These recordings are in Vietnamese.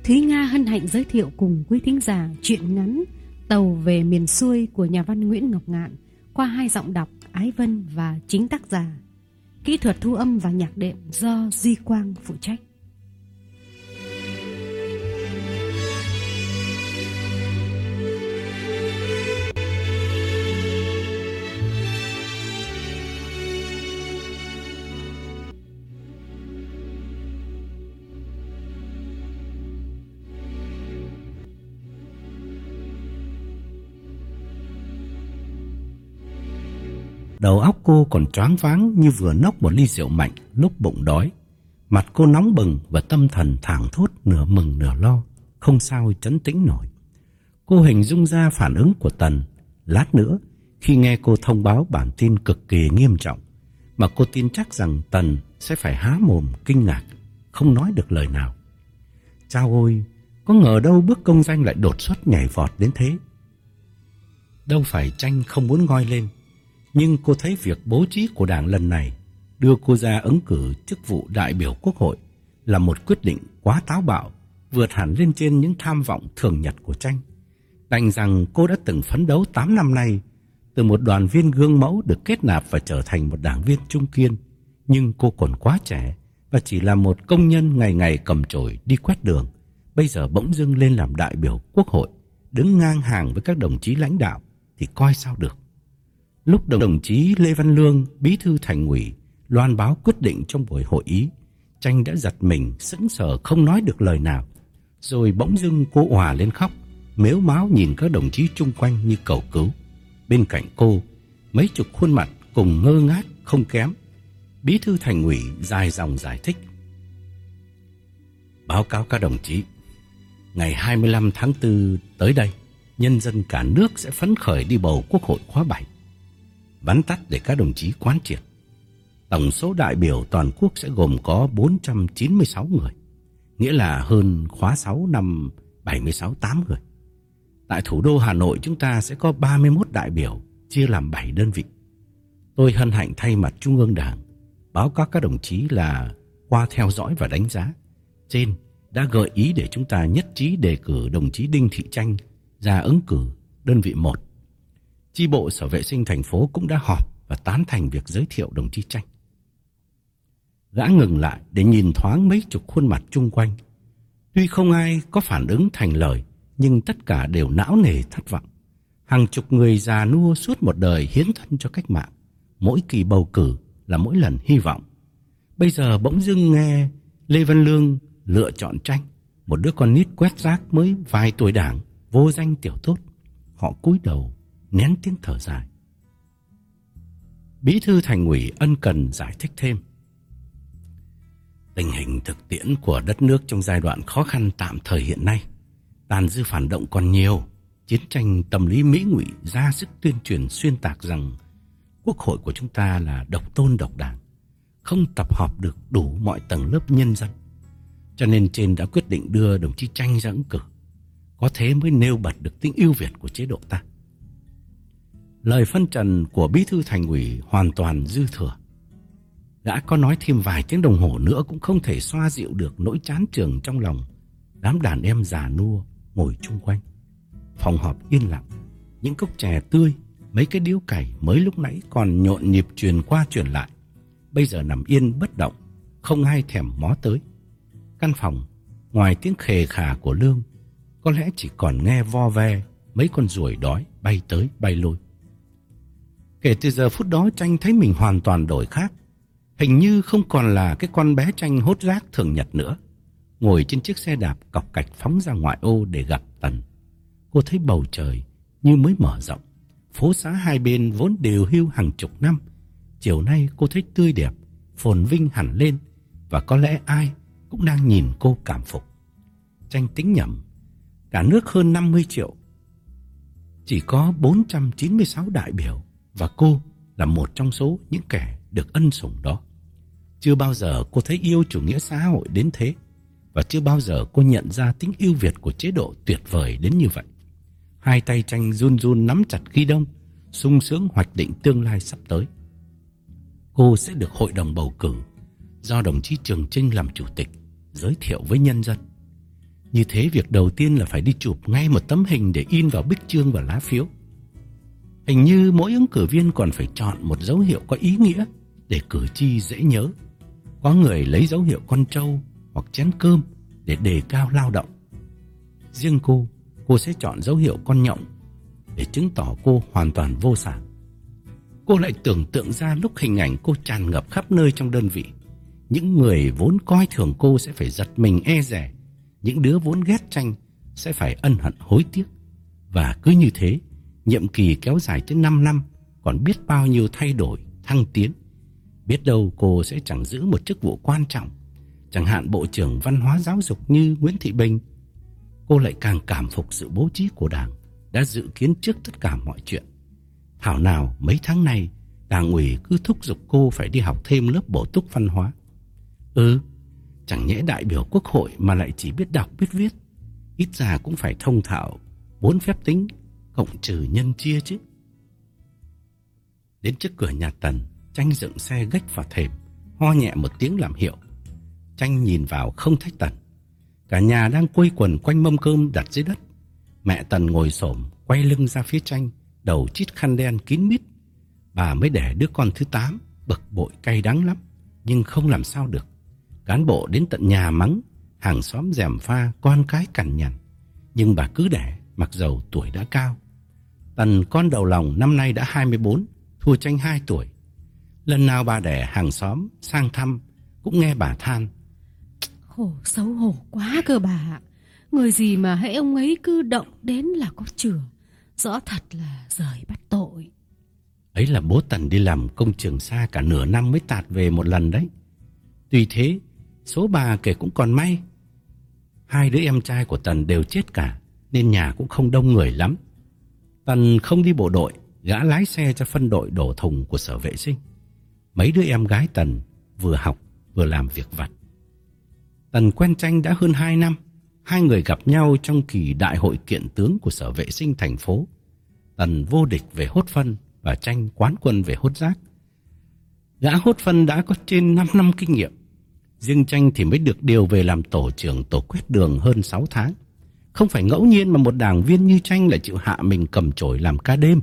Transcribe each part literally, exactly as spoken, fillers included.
Thúy Nga hân hạnh giới thiệu cùng quý thính giả truyện ngắn Tàu về miền xuôi của nhà văn Nguyễn Ngọc Ngạn qua hai giọng đọc Ái Vân và chính tác giả. Kỹ thuật thu âm và nhạc đệm do Duy Quang phụ trách. Đầu óc cô còn choáng váng như vừa nốc một ly rượu mạnh lúc bụng đói. Mặt cô nóng bừng và tâm thần thảng thốt, nửa mừng nửa lo, không sao trấn tĩnh nổi. Cô hình dung ra phản ứng của Tần lát nữa khi nghe cô thông báo bản tin cực kỳ nghiêm trọng, mà cô tin chắc rằng Tần sẽ phải há mồm kinh ngạc, không nói được lời nào. Chao ôi, có ngờ đâu bước công danh lại đột xuất nhảy vọt đến thế. Đâu phải Tranh không muốn ngoi lên, nhưng cô thấy việc bố trí của Đảng lần này đưa cô ra ứng cử chức vụ đại biểu Quốc hội là một quyết định quá táo bạo, vượt hẳn lên trên những tham vọng thường nhật của Tranh. Đành rằng cô đã từng phấn đấu tám năm nay, từ một đoàn viên gương mẫu được kết nạp và trở thành một đảng viên trung kiên, nhưng cô còn quá trẻ và chỉ là một công nhân ngày ngày cầm chổi đi quét đường. Bây giờ bỗng dưng lên làm đại biểu Quốc hội, đứng ngang hàng với các đồng chí lãnh đạo thì coi sao được. Lúc đồng chí Lê Văn Lương, bí thư Thành ủy, loan báo quyết định trong buổi hội ý, Tranh đã giật mình, sững sờ không nói được lời nào. Rồi bỗng dưng cô òa lên khóc, mếu máo nhìn các đồng chí chung quanh như cầu cứu. Bên cạnh cô, mấy chục khuôn mặt cùng ngơ ngác không kém. Bí thư Thành ủy dài dòng giải thích. Báo cáo các đồng chí, ngày hai mươi lăm tháng tư tới đây, nhân dân cả nước sẽ phấn khởi đi bầu Quốc hội khóa bảy. Vắn tắt để các đồng chí quán triệt, tổng số đại biểu toàn quốc sẽ gồm có bốn trăm chín mươi sáu người, nghĩa là hơn khóa sáu năm bảy mươi sáu tám người. Tại thủ đô Hà Nội chúng ta sẽ có ba mươi mốt đại biểu, chia làm bảy đơn vị. Tôi hân hạnh thay mặt Trung ương Đảng báo cáo các đồng chí là qua theo dõi và đánh giá, trên đã gợi ý để chúng ta nhất trí đề cử đồng chí Đinh Thị Tranh ra ứng cử đơn vị một. Chi bộ Sở Vệ sinh thành phố cũng đã họp và tán thành việc giới thiệu đồng chí Tranh. Gã ngừng lại để nhìn thoáng mấy chục khuôn mặt chung quanh. Tuy không ai có phản ứng thành lời, nhưng tất cả đều não nề thất vọng. Hàng chục người già nua suốt một đời hiến thân cho cách mạng, mỗi kỳ bầu cử là mỗi lần hy vọng. Bây giờ bỗng dưng nghe Lê Văn Lương lựa chọn Tranh, một đứa con nít quét rác mới vài tuổi Đảng, vô danh tiểu tốt. Họ cúi đầu nén tiếng thở dài. Bí thư Thành ủy ân cần giải thích thêm. Tình hình thực tiễn của đất nước trong giai đoạn khó khăn tạm thời hiện nay, tàn dư phản động còn nhiều. Chiến tranh tâm lý mỹ ngụy ra sức tuyên truyền xuyên tạc rằng Quốc hội của chúng ta là độc tôn độc đảng, không tập hợp được đủ mọi tầng lớp nhân dân. Cho nên trên đã quyết định đưa đồng chí Tranh ra ứng cử. Có thế mới nêu bật được tính ưu việt của chế độ ta. Lời phân trần của bí thư Thành ủy hoàn toàn dư thừa. Gã có nói thêm vài tiếng đồng hồ nữa cũng không thể xoa dịu được nỗi chán chường trong lòng đám đàn em già nua ngồi chung quanh. Phòng họp yên lặng, những cốc chè tươi, mấy cái điếu cày mới lúc nãy còn nhộn nhịp truyền qua truyền lại, bây giờ nằm yên bất động, không ai thèm mó tới. Căn phòng, ngoài tiếng khề khà của Lương, có lẽ chỉ còn nghe vo ve mấy con ruồi đói bay tới bay lui. Kể từ giờ phút đó, Tranh thấy mình hoàn toàn đổi khác. Hình như không còn là cái con bé Tranh hốt rác thường nhật nữa. Ngồi trên chiếc xe đạp cọc cạch phóng ra ngoại ô để gặp Tần, cô thấy bầu trời như mới mở rộng. Phố xá hai bên vốn đều hưu hàng chục năm, chiều nay cô thấy tươi đẹp, phồn vinh hẳn lên, và có lẽ ai cũng đang nhìn cô cảm phục. Tranh tính nhẩm, cả nước hơn năm mươi triệu, chỉ có bốn trăm chín mươi sáu đại biểu, và cô là một trong số những kẻ được ân sủng đó. Chưa bao giờ cô thấy yêu chủ nghĩa xã hội đến thế, và chưa bao giờ cô nhận ra tính ưu việt của chế độ tuyệt vời đến như vậy. Hai tay Tranh run run nắm chặt ghi đông, sung sướng hoạch định tương lai sắp tới. Cô sẽ được hội đồng bầu cử do đồng chí Trường Chinh làm chủ tịch, giới thiệu với nhân dân. Như thế việc đầu tiên là phải đi chụp ngay một tấm hình để in vào bích chương và lá phiếu. Hình như mỗi ứng cử viên còn phải chọn một dấu hiệu có ý nghĩa để cử tri dễ nhớ. Có người lấy dấu hiệu con trâu hoặc chén cơm để đề cao lao động. Riêng cô, cô sẽ chọn dấu hiệu con nhộng để chứng tỏ cô hoàn toàn vô sản. Cô lại tưởng tượng ra lúc hình ảnh cô tràn ngập khắp nơi trong đơn vị. Những người vốn coi thường cô sẽ phải giật mình e dè. Những đứa vốn ghét Tranh sẽ phải ân hận hối tiếc. Và cứ như thế, nhiệm kỳ kéo dài tới năm năm, còn biết bao nhiêu thay đổi, thăng tiến. Biết đâu cô sẽ chẳng giữ một chức vụ quan trọng, chẳng hạn Bộ trưởng Văn hóa Giáo dục như Nguyễn Thị Bình. Cô lại càng cảm phục sự bố trí của Đảng, đã dự kiến trước tất cả mọi chuyện. Thảo nào mấy tháng này, Đảng ủy cứ thúc giục cô phải đi học thêm lớp bổ túc văn hóa. Ừ, chẳng nhẽ đại biểu Quốc hội mà lại chỉ biết đọc biết viết. Ít ra cũng phải thông thạo bốn phép tính, cộng trừ nhân chia chứ. Đến trước cửa nhà Tần, Tranh dựng xe gách vào thềm, ho nhẹ một tiếng làm hiệu. Tranh nhìn vào không thấy Tần. Cả nhà đang quây quần quanh mâm cơm đặt dưới đất. Mẹ Tần ngồi xổm quay lưng ra phía Tranh, đầu chít khăn đen kín mít. Bà mới đẻ đứa con thứ tám, bực bội cay đắng lắm, nhưng không làm sao được. Cán bộ đến tận nhà mắng, hàng xóm gièm pha, con cái cằn nhằn. Nhưng bà cứ đẻ, mặc dầu tuổi đã cao. Tần con đầu lòng năm nay đã hai mươi bốn, thua Tranh hai tuổi. Lần nào bà đẻ hàng xóm sang thăm cũng nghe bà than: khổ xấu hổ quá cơ bà ạ. Người gì mà hễ ông ấy cứ động đến là có chừa. Rõ thật là giời bắt tội. Ấy là bố Tần đi làm công trường xa cả nửa năm mới tạt về một lần đấy. Tuy thế, số bà kể cũng còn may. Hai đứa em trai của Tần đều chết cả, nên nhà cũng không đông người lắm. Tần không đi bộ đội, gã lái xe cho phân đội đổ thùng của sở vệ sinh. Mấy đứa em gái Tần vừa học vừa làm việc vặt. Tần quen Tranh đã hơn hai năm. Hai người gặp nhau trong kỳ đại hội kiện tướng của sở vệ sinh thành phố. Tần vô địch về hốt phân và Tranh quán quân về hốt rác. Gã hốt phân đã có trên năm năm kinh nghiệm. Riêng Tranh thì mới được điều về làm tổ trưởng tổ quét đường hơn sáu tháng. Không phải ngẫu nhiên mà một đảng viên như Tranh lại chịu hạ mình cầm chổi làm ca đêm.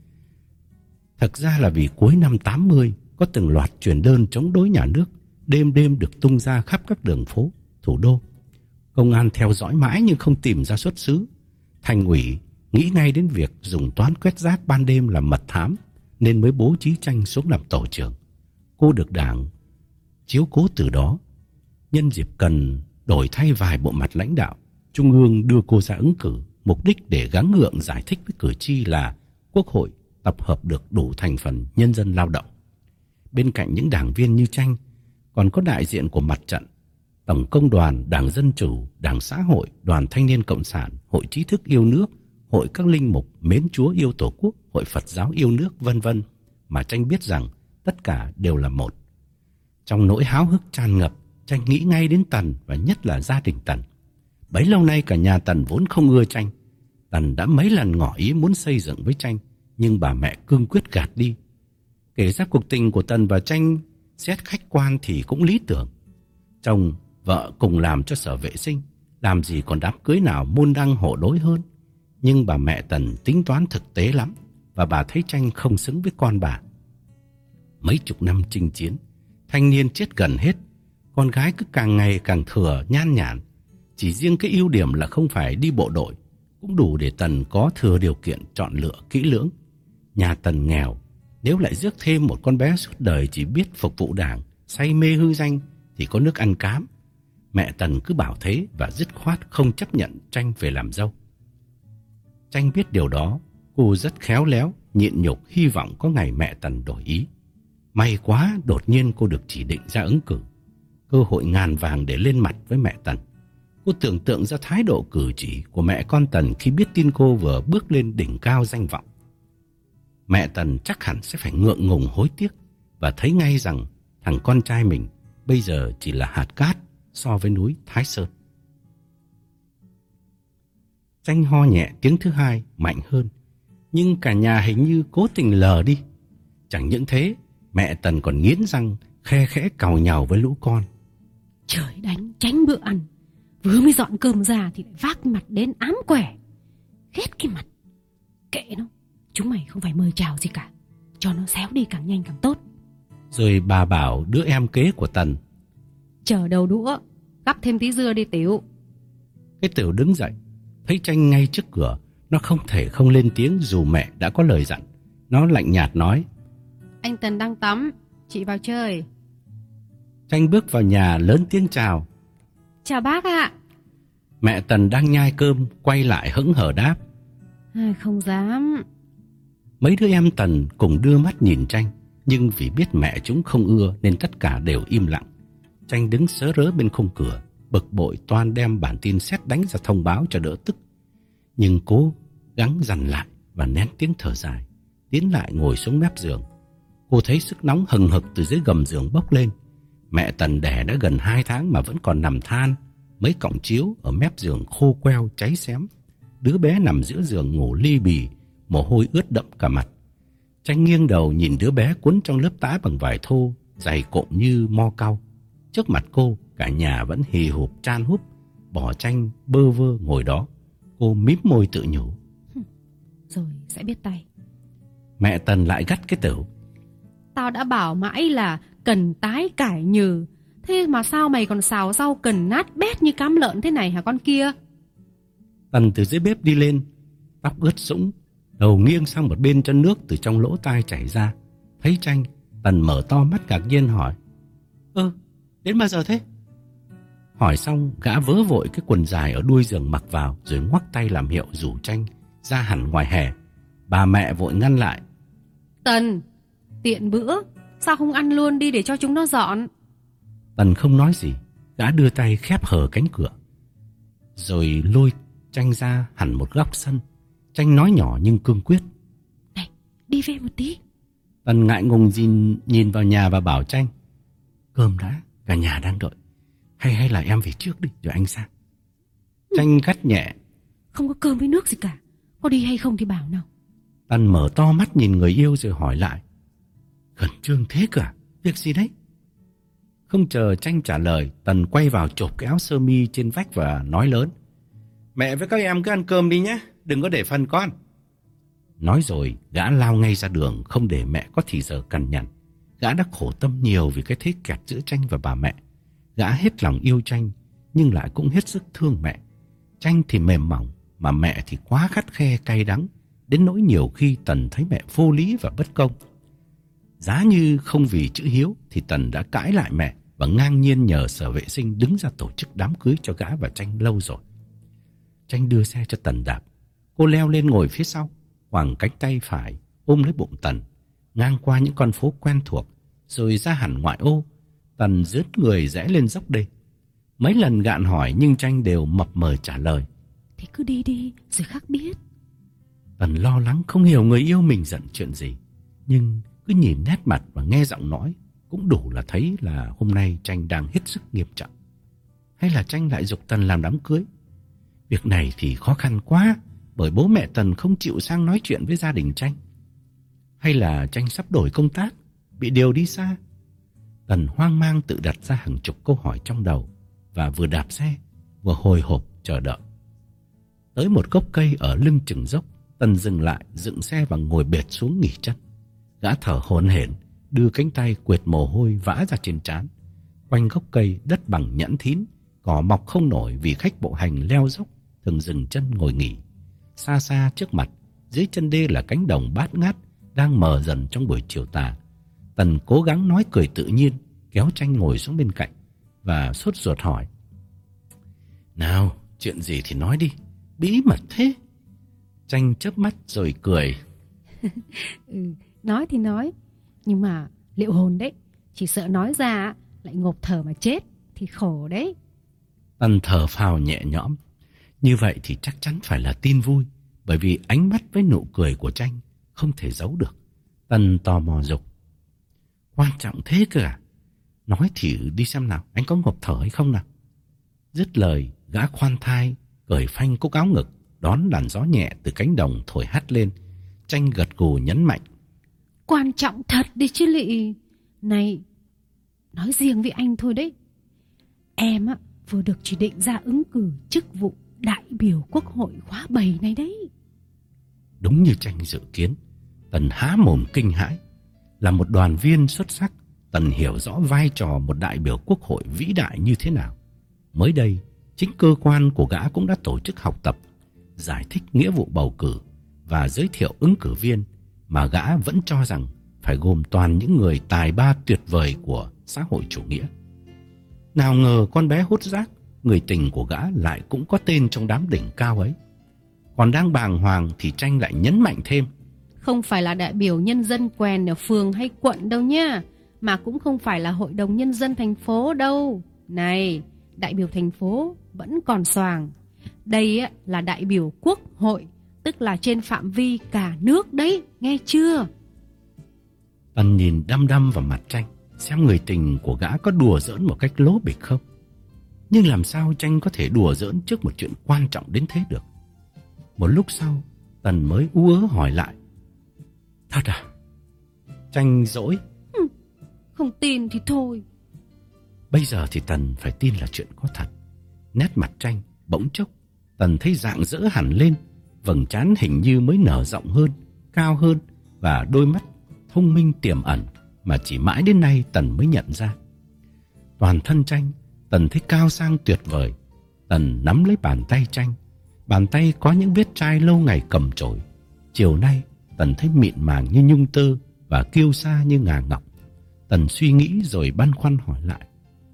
Thật ra là vì cuối năm tám mươi có từng loạt truyền đơn chống đối nhà nước, đêm đêm được tung ra khắp các đường phố thủ đô. Công an theo dõi mãi nhưng không tìm ra xuất xứ. Thành ủy nghĩ ngay đến việc dùng toán quét rác ban đêm làm mật thám, nên mới bố trí Tranh xuống làm tổ trưởng. Cô được Đảng chiếu cố từ đó. Nhân dịp cần đổi thay vài bộ mặt lãnh đạo, Trung ương đưa cô ra ứng cử, mục đích để gắng gượng giải thích với cử tri là Quốc hội tập hợp được đủ thành phần nhân dân lao động. Bên cạnh những đảng viên như Tranh, còn có đại diện của mặt trận, Tổng Công đoàn, Đảng Dân Chủ, Đảng Xã hội, Đoàn Thanh niên Cộng sản, Hội Trí thức yêu nước, Hội các linh mục mến Chúa yêu Tổ quốc, Hội Phật giáo yêu nước, vân vân, mà Tranh biết rằng tất cả đều là một. Trong nỗi háo hức tràn ngập, Tranh nghĩ ngay đến Tần và nhất là gia đình Tần. Bấy lâu nay cả nhà Tần vốn không ưa Tranh. Tần đã mấy lần ngỏ ý muốn xây dựng với Tranh, nhưng bà mẹ cương quyết gạt đi. Kể ra cuộc tình của Tần và Tranh xét khách quan thì cũng lý tưởng. Chồng vợ cùng làm cho sở vệ sinh, làm gì còn đám cưới nào môn đăng hộ đối hơn. Nhưng bà mẹ Tần tính toán thực tế lắm, và bà thấy Tranh không xứng với con bà. Mấy chục năm chinh chiến, thanh niên chết gần hết, con gái cứ càng ngày càng thừa nhan nhản. Chỉ riêng cái ưu điểm là không phải đi bộ đội cũng đủ để Tần có thừa điều kiện chọn lựa kỹ lưỡng. Nhà Tần nghèo, nếu lại rước thêm một con bé suốt đời chỉ biết phục vụ Đảng, say mê hư danh thì có nước ăn cám. Mẹ Tần cứ bảo thế và dứt khoát không chấp nhận Tranh về làm dâu. Tranh biết điều đó, cô rất khéo léo, nhịn nhục hy vọng có ngày mẹ Tần đổi ý. May quá đột nhiên cô được chỉ định ra ứng cử. Cơ hội ngàn vàng để lên mặt với mẹ Tần. Cô tưởng tượng ra thái độ cử chỉ của mẹ con Tần khi biết tin cô vừa bước lên đỉnh cao danh vọng. Mẹ Tần chắc hẳn sẽ phải ngượng ngùng hối tiếc và thấy ngay rằng thằng con trai mình bây giờ chỉ là hạt cát so với núi Thái Sơn. Tranh ho nhẹ tiếng thứ hai mạnh hơn, nhưng cả nhà hình như cố tình lờ đi. Chẳng những thế, mẹ Tần còn nghiến răng khe khẽ càu nhàu với lũ con. Trời đánh tránh bữa ăn, Vừa mới dọn cơm ra thì lại vác mặt đến ám quẻ. Ghét cái mặt. Kệ nó, chúng mày không phải mời chào gì cả, cho nó xéo đi càng nhanh càng tốt. Rồi bà bảo đứa em kế của Tần: Chờ đầu đũa, gắp thêm tí dưa đi Tiểu. Cái Tiểu đứng dậy, thấy Tranh ngay trước cửa. Nó không thể không lên tiếng dù mẹ đã có lời dặn. Nó lạnh nhạt nói: Anh Tần đang tắm, chị vào chơi. Tranh bước vào nhà lớn tiếng chào: Chào bác ạ. Mẹ Tần đang nhai cơm quay lại hững hờ đáp: À, không dám. Mấy đứa em Tần cùng đưa mắt nhìn Tranh, nhưng vì biết mẹ chúng không ưa nên tất cả đều im lặng. Tranh đứng sớ rớ bên khung cửa, bực bội toan đem bản tin sét đánh ra thông báo cho đỡ tức, nhưng cố gắng dằn lại và nén tiếng thở dài, tiến lại ngồi xuống mép giường. Cô thấy sức nóng hừng hực từ dưới gầm giường bốc lên. Mẹ Tần đẻ đã gần hai tháng mà vẫn còn nằm than. Mấy cọng chiếu ở mép giường khô queo cháy xém. Đứa bé nằm giữa giường ngủ li bì, mồ hôi ướt đẫm cả mặt. Tranh nghiêng đầu nhìn đứa bé cuốn trong lớp tã bằng vải thô, dày cộm như mo cau. Trước mặt cô, cả nhà vẫn hì hụp chan húp, bỏ Tranh bơ vơ ngồi đó. Cô mím môi tự nhủ: Rồi sẽ biết tay. Mẹ Tần lại gắt cái Tửu: Tao đã bảo mãi là cần tái cải nhừ, thế mà sao mày còn xào rau cần nát bét như cám lợn thế này hả con kia? Tần từ dưới bếp đi lên, tóc ướt sũng, đầu nghiêng sang một bên cho nước từ trong lỗ tai chảy ra. Thấy Tranh, Tần mở to mắt ngạc nhiên hỏi: Ơ, đến bao giờ thế? Hỏi xong, gã vớ vội cái quần dài ở đuôi giường mặc vào, rồi ngoắc tay làm hiệu rủ Tranh ra hẳn ngoài hè. Bà mẹ vội ngăn lại: Tần, tiện bữa, sao không ăn luôn đi để cho chúng nó dọn? Tần không nói gì, gã đưa tay khép hờ cánh cửa, rồi lôi Tranh ra hẳn một góc sân. Tranh nói nhỏ nhưng cương quyết: Này, đi về một tí. Tần ngại ngùng nhìn, nhìn vào nhà và bảo Tranh: Cơm đã, cả nhà đang đợi. Hay hay là em về trước đi rồi anh sang. ừ. Tranh gắt nhẹ: Không có cơm với nước gì cả, có đi hay không thì bảo nào. Tần mở to mắt nhìn người yêu rồi hỏi lại: Khẩn trương thế cả, việc gì đấy? Không chờ Tranh trả lời, Tần quay vào chộp cái áo sơ mi trên vách và nói lớn: Mẹ với các em cứ ăn cơm đi nhé, đừng có để phần con. Nói rồi gã lao ngay ra đường, không để mẹ có thì giờ cằn nhằn. Gã đã khổ tâm nhiều vì cái thế kẹt giữa Tranh và bà mẹ. Gã hết lòng yêu Tranh, nhưng lại cũng hết sức thương mẹ. Tranh thì mềm mỏng, mà mẹ thì quá khắt khe cay đắng, đến nỗi nhiều khi Tần thấy mẹ vô lý và bất công. Giá như không vì chữ hiếu thì Tần đã cãi lại mẹ và ngang nhiên nhờ sở vệ sinh đứng ra tổ chức đám cưới cho gã và Tranh lâu rồi. Tranh đưa xe cho Tần đạp. Cô leo lên ngồi phía sau, quàng cánh tay phải ôm lấy bụng Tần, ngang qua những con phố quen thuộc, rồi ra hẳn ngoại ô. Tần rướt người rẽ lên dốc đê. Mấy lần gạn hỏi nhưng Tranh đều mập mờ trả lời: Thì cứ đi đi rồi khắc biết. Tần lo lắng không hiểu người yêu mình giận chuyện gì, nhưng cứ nhìn nét mặt và nghe giọng nói cũng đủ là thấy là hôm nay Tranh đang hết sức nghiêm trọng. Hay là Tranh lại giục Tần làm đám cưới? Việc này thì khó khăn quá, bởi bố mẹ Tần không chịu sang nói chuyện với gia đình Tranh. Hay là Tranh sắp đổi công tác, bị điều đi xa? Tần hoang mang tự đặt ra hàng chục câu hỏi trong đầu, và vừa đạp xe vừa hồi hộp chờ đợi. Tới một gốc cây ở lưng chừng dốc, Tần dừng lại, dựng xe và ngồi bệt xuống nghỉ chân. Gã thở hổn hển, đưa cánh tay quệt mồ hôi vã ra trên trán. Quanh gốc cây đất bằng nhẵn thín, cỏ mọc không nổi vì khách bộ hành leo dốc thường dừng chân ngồi nghỉ. Xa xa trước mặt, dưới chân đê là cánh đồng bát ngát đang mờ dần trong buổi chiều tà. Tần cố gắng nói cười tự nhiên, kéo Tranh ngồi xuống bên cạnh và sốt ruột hỏi: Nào, chuyện gì thì nói đi, bí mật thế. Tranh chớp mắt rồi cười: ừ, Nói thì nói, nhưng mà liệu hồn đấy, chỉ sợ nói ra lại ngộp thở mà chết thì khổ đấy. Tần thở phào nhẹ nhõm. Như vậy thì chắc chắn phải là tin vui, bởi vì ánh mắt với nụ cười của Tranh không thể giấu được. Tần tò mò dục: Quan trọng thế cơ à? Nói thì đi xem nào, anh có ngộp thở hay không nào? Dứt lời, gã khoan thai cởi phanh cúc áo ngực, đón làn gió nhẹ từ cánh đồng thổi hắt lên. Tranh gật gù nhấn mạnh: Quan trọng thật đi chứ lị. Này, nói riêng với anh thôi đấy, em á vừa được chỉ định ra ứng cử chức vụ đại biểu quốc hội khóa bảy này đấy. Đúng như Tranh dự kiến, Tần há mồm kinh hãi. Là một đoàn viên xuất sắc, Tần hiểu rõ vai trò một đại biểu quốc hội vĩ đại như thế nào. Mới đây, chính cơ quan của gã cũng đã tổ chức học tập, giải thích nghĩa vụ bầu cử và giới thiệu ứng cử viên mà gã vẫn cho rằng phải gồm toàn những người tài ba tuyệt vời của xã hội chủ nghĩa. Nào ngờ con bé hốt rác, người tình của gã lại cũng có tên trong đám đỉnh cao ấy. Còn đang bàng hoàng thì Tranh lại nhấn mạnh thêm: Không phải là đại biểu nhân dân quèn ở phường hay quận đâu nha, mà cũng không phải là hội đồng nhân dân thành phố đâu. Này, đại biểu thành phố vẫn còn xoàng. Đây là đại biểu quốc hội, tức là trên phạm vi cả nước đấy, nghe chưa? Tần nhìn đăm đăm vào mặt Tranh, xem người tình của gã có đùa giỡn một cách lố bịch không. Nhưng làm sao Tranh có thể đùa giỡn trước một chuyện quan trọng đến thế được? Một lúc sau, Tần mới ú ớ hỏi lại: Thật à? Tranh dỗi: ừ, Không tin thì thôi. Bây giờ thì Tần phải tin là chuyện có thật. Nét mặt Tranh bỗng chốc Tần thấy rạng rỡ hẳn lên, vầng trán hình như mới nở rộng hơn, cao hơn, và đôi mắt thông minh tiềm ẩn mà chỉ mãi đến nay Tần mới nhận ra. Toàn thân Tranh Tần thấy cao sang tuyệt vời. Tần nắm lấy bàn tay Tranh. Bàn tay có những vết chai lâu ngày cầm chổi. Chiều nay Tần thấy mịn màng như nhung tơ và kiêu sa như ngà ngọc. Tần suy nghĩ rồi băn khoăn hỏi lại: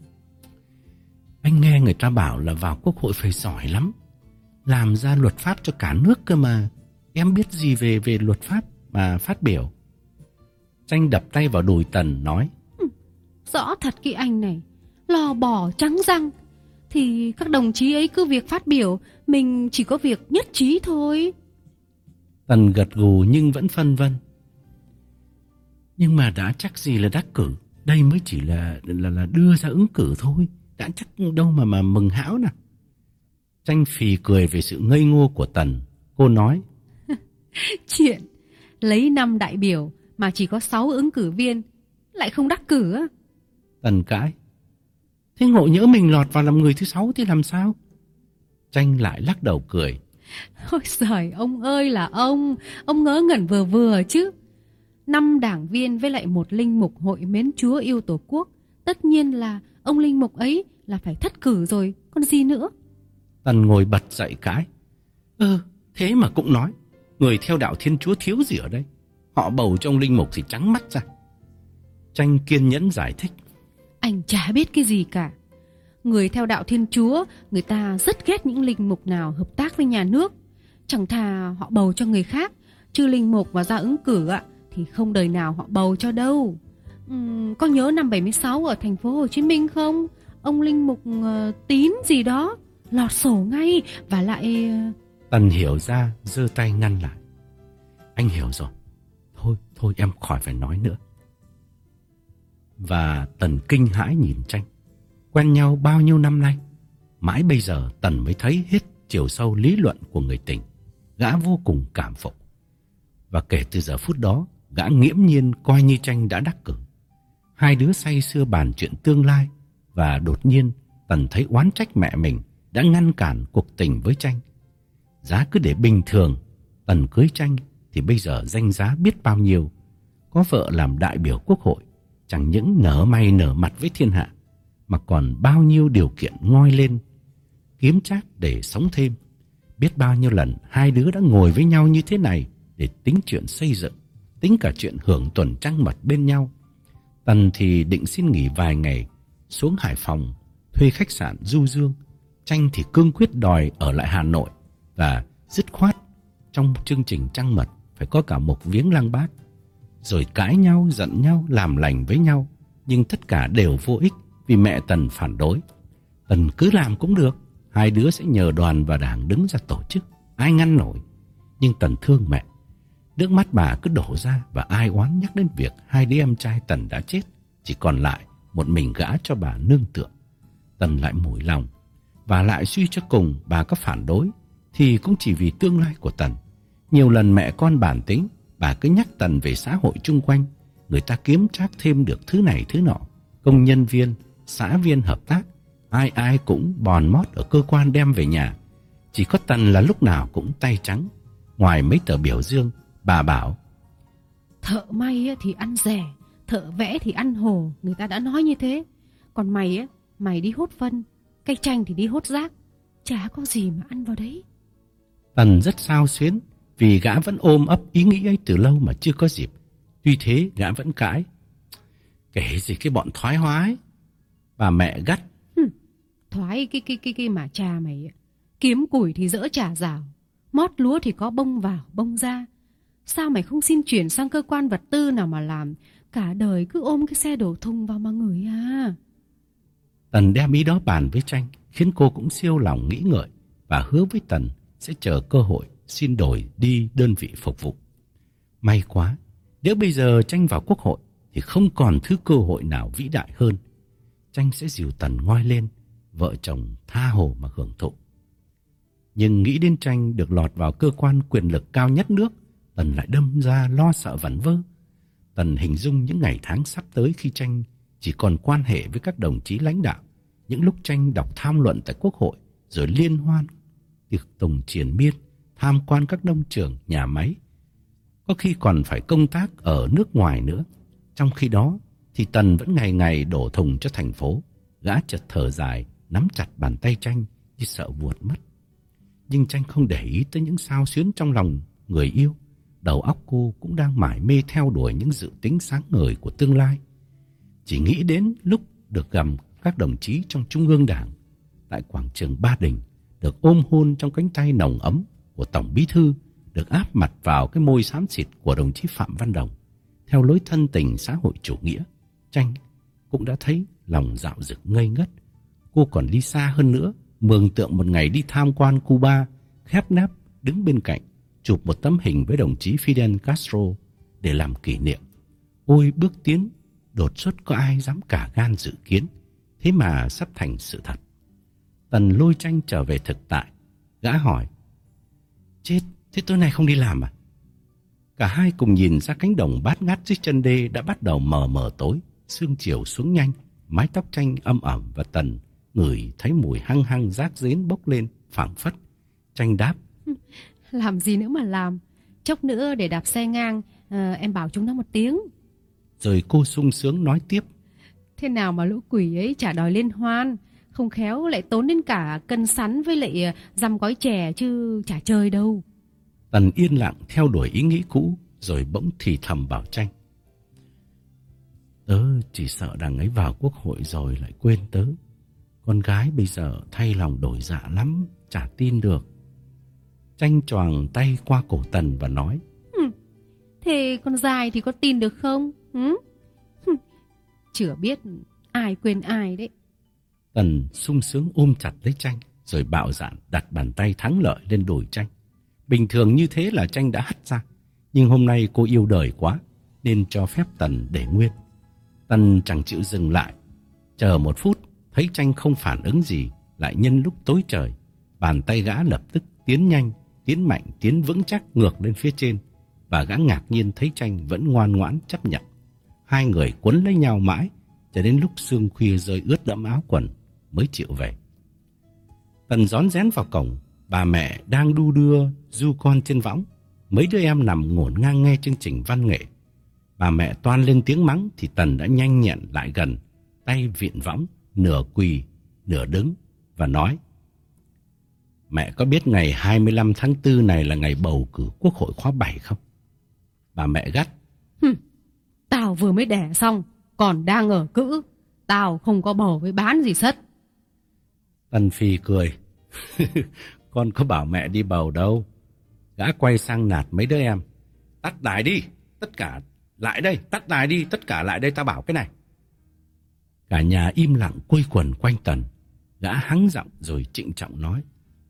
Anh nghe người ta bảo là vào quốc hội phải giỏi lắm, làm ra luật pháp cho cả nước cơ mà. Em biết gì về về luật pháp mà phát biểu? Tranh đập tay vào đùi Tần nói: ừ, Rõ thật cái anh này, lò bỏ trắng răng. Thì các đồng chí ấy cứ việc phát biểu, mình chỉ có việc nhất trí thôi. Tần gật gù nhưng vẫn phân vân. Nhưng mà đã chắc gì là đắc cử, đây mới chỉ là là là đưa ra ứng cử thôi, đã chắc đâu mà mà mừng hão nào. Tranh phì cười về sự ngây ngô của Tần. Cô nói: Chuyện lấy năm đại biểu mà chỉ có sáu ứng cử viên, lại không đắc cử á? Tần cãi: Thế ngộ nhỡ mình lọt vào làm người thứ sáu thì làm sao? Tranh lại lắc đầu cười: Ôi giời, ông ơi là ông, ông ngớ ngẩn vừa vừa chứ. Năm đảng viên với lại một linh mục hội mến Chúa yêu Tổ quốc, tất nhiên là ông linh mục ấy là phải thất cử rồi, còn gì nữa. Tần ngồi bật dậy cãi: Ơ, thế mà cũng nói, người theo đạo Thiên Chúa thiếu gì ở đây? Họ bầu cho ông linh mục thì trắng mắt ra. Tranh kiên nhẫn giải thích: Anh chả biết cái gì cả. Người theo đạo Thiên Chúa, người ta rất ghét những linh mục nào hợp tác với nhà nước. Chẳng thà họ bầu cho người khác, chứ linh mục mà ra ứng cử ạ thì không đời nào họ bầu cho đâu. uhm, Có nhớ năm bảy mươi sáu ở thành phố Hồ Chí Minh không? Ông linh mục uh, Tín gì đó lọt sổ ngay. Và lại... Tần hiểu ra, giơ tay ngăn lại: Anh hiểu rồi, Thôi, thôi em khỏi phải nói nữa. Và Tần kinh hãi nhìn Tranh. Quen nhau bao nhiêu năm nay, mãi bây giờ Tần mới thấy hết chiều sâu lý luận của người tình. Gã vô cùng cảm phục. Và kể từ giờ phút đó, gã nghiễm nhiên coi như Tranh đã đắc cử. Hai đứa say sưa bàn chuyện tương lai. Và đột nhiên Tần thấy oán trách mẹ mình đã ngăn cản cuộc tình với Tranh. Giá cứ để bình thường Tần cưới Tranh thì bây giờ danh giá biết bao nhiêu. Có vợ làm đại biểu quốc hội, chẳng những nở mày nở mặt với thiên hạ, mà còn bao nhiêu điều kiện ngoi lên kiếm trác để sống thêm. Biết bao nhiêu lần hai đứa đã ngồi với nhau như thế này để tính chuyện xây dựng, tính cả chuyện hưởng tuần trăng mật bên nhau. Tần thì định xin nghỉ vài ngày xuống Hải Phòng thuê khách sạn du dương. Tranh thì cương quyết đòi ở lại Hà Nội, và dứt khoát trong chương trình trăng mật phải có cả một viếng Lăng Bác. Rồi cãi nhau, giận nhau, làm lành với nhau, nhưng tất cả đều vô ích vì mẹ Tần phản đối. Tần cứ làm cũng được, hai đứa sẽ nhờ đoàn và đảng đứng ra tổ chức, ai ngăn nổi. Nhưng Tần thương mẹ, nước mắt bà cứ đổ ra, và ai oán nhắc đến việc hai đứa em trai Tần đã chết, chỉ còn lại một mình gã cho bà nương tựa. Tần lại mủi lòng, và lại suy cho cùng bà có phản đối thì cũng chỉ vì tương lai của Tần. Nhiều lần mẹ con bàn tính, bà cứ nhắc Tần về xã hội chung quanh, người ta kiếm trác thêm được thứ này thứ nọ, công nhân viên, xã viên hợp tác, Ai ai cũng bòn mót ở cơ quan đem về nhà. Chỉ có Tần là lúc nào cũng tay trắng. Ngoài mấy tờ biểu dương, bà bảo: thợ may thì ăn rẻ, thợ vẽ thì ăn hồ. Người ta đã nói như thế. Còn mày á, mày đi hốt phân, cây chanh thì đi hốt rác. Chả có gì mà ăn vào đấy. Tần rất xao xuyến, vì gã vẫn ôm ấp ý nghĩ ấy từ lâu mà chưa có dịp. Tuy thế gã vẫn cãi: kể gì cái bọn thoái hóa ấy. Bà mẹ gắt: Hừm, thoái cái cái cái cái mà cha mày ấy. Kiếm củi thì dỡ chả rào, mót lúa thì có bông vào bông ra. Sao mày không xin chuyển sang cơ quan vật tư nào mà làm? Cả đời cứ ôm cái xe đổ thùng vào mà ngửi à. Tần đem ý đó bàn với Tranh, khiến cô cũng siêu lòng nghĩ ngợi và hứa với Tần sẽ chờ cơ hội xin đổi đi đơn vị phục vụ. May quá, nếu bây giờ Tranh vào Quốc hội thì không còn thứ cơ hội nào vĩ đại hơn. Tranh sẽ dìu Tần ngoi lên, vợ chồng tha hồ mà hưởng thụ. Nhưng nghĩ đến Tranh được lọt vào cơ quan quyền lực cao nhất nước, Tần lại đâm ra lo sợ vẩn vơ. Tần hình dung những ngày tháng sắp tới khi Tranh chỉ còn quan hệ với các đồng chí lãnh đạo. Những lúc Tranh đọc tham luận tại Quốc hội, rồi liên hoan, tiệc tùng triền miên, tham quan các nông trường, nhà máy. Có khi còn phải công tác ở nước ngoài nữa. Trong khi đó thì Tần vẫn ngày ngày đổ thùng cho thành phố. Gã chợt thở dài, nắm chặt bàn tay Tranh như sợ vuột mất. Nhưng Tranh không để ý tới những xao xuyến trong lòng người yêu. Đầu óc cô cũng đang mải mê theo đuổi những dự tính sáng ngời của tương lai. Chỉ nghĩ đến lúc được gặp các đồng chí trong Trung ương Đảng, tại quảng trường Ba Đình, được ôm hôn trong cánh tay nồng ấm của Tổng Bí thư, được áp mặt vào cái môi xám xịt của đồng chí Phạm Văn Đồng, theo lối thân tình xã hội chủ nghĩa, Tranh cũng đã thấy lòng dạo dực ngây ngất. Cô còn đi xa hơn nữa, mường tượng một ngày đi tham quan Cuba, khép nép đứng bên cạnh, chụp một tấm hình với đồng chí Fidel Castro để làm kỷ niệm. Ôi bước tiến, đột xuất có ai dám cả gan dự kiến, thế mà sắp thành sự thật. Tần lôi Tranh trở về thực tại. Gã hỏi: chết, thế tối nay không đi làm à? Cả hai cùng nhìn ra cánh đồng bát ngát dưới chân đê đã bắt đầu mờ mờ tối. Sương chiều xuống nhanh, mái tóc Tranh âm ẩm và Tần ngửi thấy mùi hăng hăng rác rến bốc lên phảng phất. Tranh đáp: làm gì nữa mà làm, chốc nữa để đạp xe ngang, à, em bảo chúng nó một tiếng. Rồi cô sung sướng nói tiếp: thế nào mà lũ quỷ ấy chả đòi liên hoan, không khéo lại tốn đến cả cân sắn với lại dăm gói chè chứ chả chơi đâu. Tần yên lặng theo đuổi ý nghĩ cũ, rồi bỗng thì thầm bảo Tranh: tớ chỉ sợ đằng ấy vào Quốc hội rồi lại quên tớ. Con gái bây giờ thay lòng đổi dạ lắm, chả tin được. Tranh choàng tay qua cổ Tần và nói: ừ, thế con dài thì có tin được không? Ừ? Chửa biết ai quên ai đấy. Tần sung sướng ôm chặt lấy Tranh, rồi bạo dạn đặt bàn tay thắng lợi lên đùi Tranh. Bình thường như thế là Tranh đã hất ra, nhưng hôm nay cô yêu đời quá nên cho phép Tần để nguyên. Tần chẳng chịu dừng lại, chờ một phút, thấy Tranh không phản ứng gì, lại nhân lúc tối trời, bàn tay gã lập tức tiến nhanh, tiến mạnh, tiến vững chắc ngược lên phía trên, và gã ngạc nhiên thấy Tranh vẫn ngoan ngoãn chấp nhận. Hai người quấn lấy nhau mãi, cho đến lúc sương khuya rơi ướt đẫm áo quần mới chịu về. Tần rón rén vào cổng, bà mẹ đang đu đưa du con trên võng. Mấy đứa em nằm ngổn ngang nghe chương trình văn nghệ. Bà mẹ toan lên tiếng mắng thì Tần đã nhanh nhẹn lại gần, tay vịn võng, nửa quỳ, nửa đứng và nói: mẹ có biết ngày hai mươi lăm tháng tư này là ngày bầu cử Quốc hội khóa bảy không? Bà mẹ gắt: Hừm, tao vừa mới đẻ xong, còn đang ở cữ, tao không có bầu với bán gì sất. Tần phì cười: con có bảo mẹ đi bầu đâu. Gã quay sang nạt mấy đứa em: tắt đài đi, tất cả lại đây, tắt đài đi, tất cả lại đây, tao bảo cái này. Cả nhà im lặng quây quần quanh Tần. Gã hắng giọng rồi trịnh trọng nói: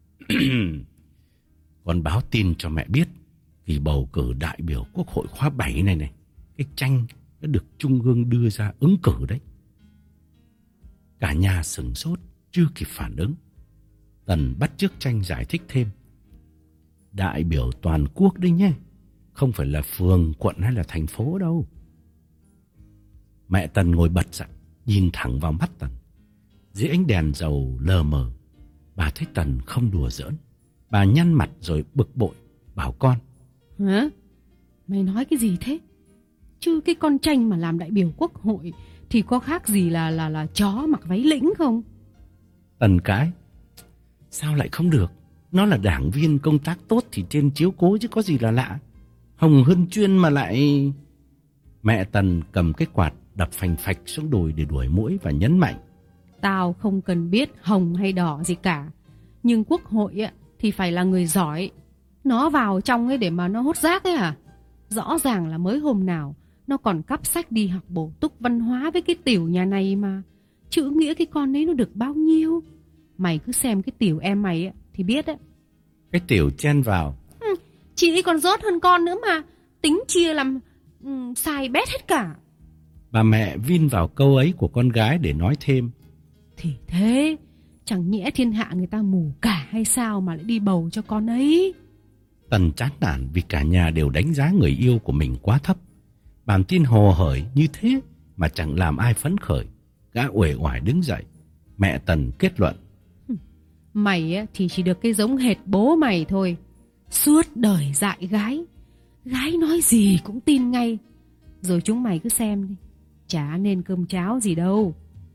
con báo tin cho mẹ biết, kỳ bầu cử đại biểu Quốc hội khóa bảy này này, cái Tranh đã được Trung ương đưa ra ứng cử đấy. Cả nhà sửng sốt, chưa kịp phản ứng. Tần bắt chước Tranh giải thích thêm: đại biểu toàn quốc đấy nhé, không phải là phường, quận hay là thành phố đâu. Mẹ Tần ngồi bật dậy, nhìn thẳng vào mắt Tần. Dưới ánh đèn dầu lờ mờ, bà thấy Tần không đùa giỡn. Bà nhăn mặt rồi bực bội bảo con: Hả? Mày nói cái gì thế? Chứ cái con Tranh mà làm đại biểu quốc hội thì có khác gì là là là chó mặc váy lĩnh không? Tần cãi: Sao lại không được? Nó là đảng viên công tác tốt thì trên chiếu cố chứ có gì là lạ. Hồng Hân Chuyên mà lại... Mẹ Tần cầm cái quạt đập phành phạch xuống đùi để đuổi muỗi và nhấn mạnh: Tao không cần biết hồng hay đỏ gì cả, nhưng quốc hội ấy, thì phải là người giỏi. Nó vào trong ấy để mà nó hốt rác ấy à? Rõ ràng là mới hôm nào nó còn cắp sách đi học bổ túc văn hóa với cái tiểu nhà này mà. Chữ nghĩa cái con ấy nó được bao nhiêu? Mày cứ xem cái tiểu em mày ấy, thì biết đấy. Cái tiểu chen vào: ừ, Chị ấy còn dốt hơn con nữa mà. Tính chia làm um, sai bét hết cả. Bà mẹ vin vào câu ấy của con gái để nói thêm: Thì thế, chẳng nhẽ thiên hạ người ta mù cả hay sao mà lại đi bầu cho con ấy. Tần chán nản vì cả nhà đều đánh giá người yêu của mình quá thấp. Bản tin hồ hởi như thế mà chẳng làm ai phấn khởi. Gã uể oải đứng dậy. Mẹ Tần kết luận: Mày ấy, thì chỉ được cái giống hệt bố mày thôi. Suốt đời dạy gái. Gái nói gì cũng tin ngay. Rồi chúng mày cứ xem đi, chả nên cơm cháo gì đâu.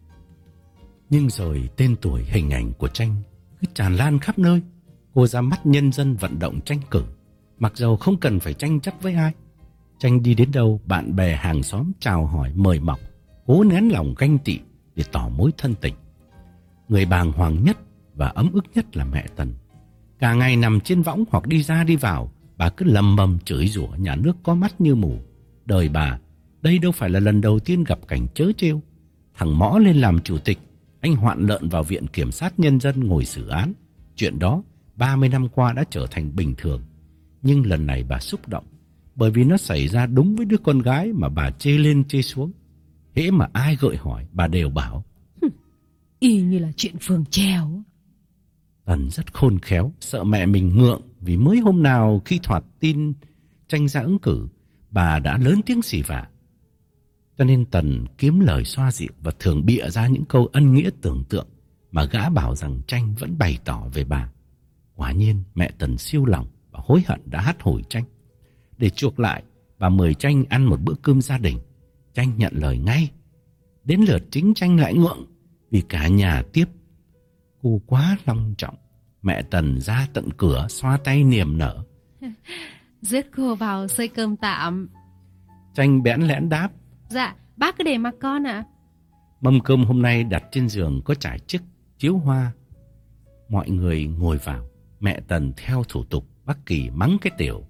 Nhưng rồi tên tuổi hình ảnh của Tranh cứ tràn lan khắp nơi. Cô ra mắt nhân dân vận động tranh cử, mặc dầu không cần phải tranh chấp với ai. Tranh đi đến đâu, bạn bè hàng xóm chào hỏi mời mọc, cố nén lòng ganh tị để tỏ mối thân tình. Người bàng hoàng nhất và ấm ức nhất là mẹ Tần. Cả ngày nằm trên võng hoặc đi ra đi vào, bà cứ lầm bầm chửi rủa nhà nước có mắt như mù. Đời bà, đây đâu phải là lần đầu tiên gặp cảnh trớ trêu. Thằng Mõ lên làm chủ tịch, anh Hoạn Lợn vào viện kiểm sát nhân dân ngồi xử án. Chuyện đó ba mươi năm qua đã trở thành bình thường. Nhưng lần này bà xúc động, bởi vì nó xảy ra đúng với đứa con gái mà bà chê lên chê xuống. Hễ mà ai gợi hỏi, bà đều bảo: Y như là chuyện phường trèo. Tần rất khôn khéo, sợ mẹ mình ngượng vì mới hôm nào khi thoạt tin Tranh ra ứng cử, bà đã lớn tiếng xỉ vả. Cho nên Tần kiếm lời xoa dịu và thường bịa ra những câu ân nghĩa tưởng tượng mà gã bảo rằng Tranh vẫn bày tỏ về bà. Quả nhiên mẹ Tần siêu lòng và hối hận đã hắt hủi Tranh. Để chuộc lại, bà mời Tranh ăn một bữa cơm gia đình. Tranh nhận lời ngay. Đến lượt chính Tranh lại ngượng vì cả nhà tiếp. Cô quá long trọng. Mẹ Tần ra tận cửa xoa tay niềm nở: Rước cô vào xơi cơm tạm. Tranh bẽn lẽn đáp: Dạ, bác cứ để mặc con ạ. Mâm cơm hôm nay đặt trên giường có trải chiếc chiếu hoa. Mọi người ngồi vào. Mẹ Tần theo thủ tục bác Kỳ mắng cái tiểu: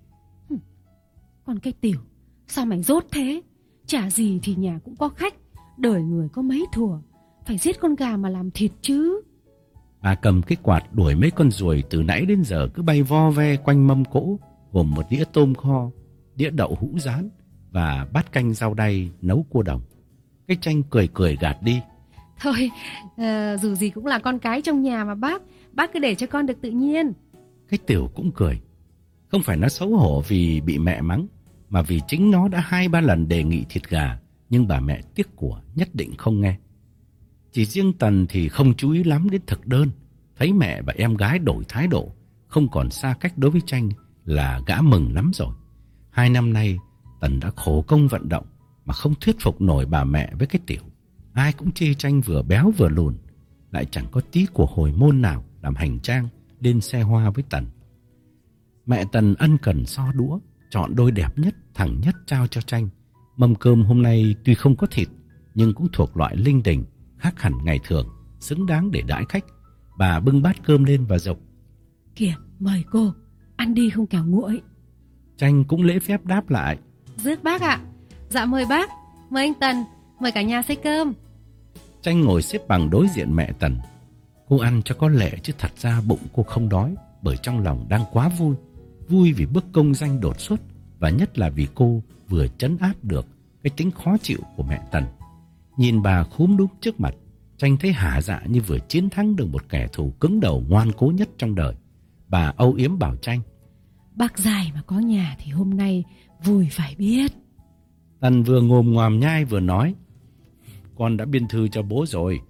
Còn cái tiểu, sao mày dốt thế? Chả gì thì nhà cũng có khách. Đời người có mấy thùa, phải giết con gà mà làm thịt chứ. Bà cầm cái quạt đuổi mấy con ruồi từ nãy đến giờ cứ bay vo ve quanh mâm cỗ, gồm một đĩa tôm kho, đĩa đậu hũ rán và bát canh rau đay nấu cua đồng. Cái Tranh cười cười gạt đi: Thôi, à, dù gì cũng là con cái trong nhà mà bác. Bác cứ để cho con được tự nhiên. Cái tiểu cũng cười. Không phải nó xấu hổ vì bị mẹ mắng, mà vì chính nó đã hai ba lần đề nghị thịt gà, nhưng bà mẹ tiếc của nhất định không nghe. Chỉ riêng Tần thì không chú ý lắm đến thực đơn. Thấy mẹ và em gái đổi thái độ, không còn xa cách đối với Tranh là gã mừng lắm rồi. Hai năm nay Tần đã khổ công vận động mà không thuyết phục nổi bà mẹ với cái tiểu. Ai cũng chê Tranh vừa béo vừa lùn, lại chẳng có tí của hồi môn nào làm hành trang lên xe hoa với Tần. Mẹ Tần ân cần so đũa, chọn đôi đẹp nhất, thẳng nhất trao cho Tranh. Mâm cơm hôm nay tuy không có thịt, nhưng cũng thuộc loại linh đình, khác hẳn ngày thường, xứng đáng để đãi khách. Bà bưng bát cơm lên và giục: Kìa, mời cô, ăn đi không kẻo nguội. Tranh cũng lễ phép đáp lại: Rước bác ạ. Dạ mời bác, mời anh Tần, mời cả nhà xay cơm. Tranh ngồi xếp bằng đối diện mẹ Tần. Cô ăn cho có lệ chứ thật ra bụng cô không đói, bởi trong lòng đang quá vui. Vui vì bước công danh đột xuất, và nhất là vì cô vừa trấn áp được cái tính khó chịu của mẹ Tần. Nhìn bà khúm núm trước mặt, Tranh thấy hả dạ như vừa chiến thắng được một kẻ thù cứng đầu ngoan cố nhất trong đời. Bà âu yếm bảo Tranh: Bác dài mà có nhà thì hôm nay vui phải biết. Tần vừa ngồm ngoàm nhai vừa nói: Con đã biên thư cho bố rồi.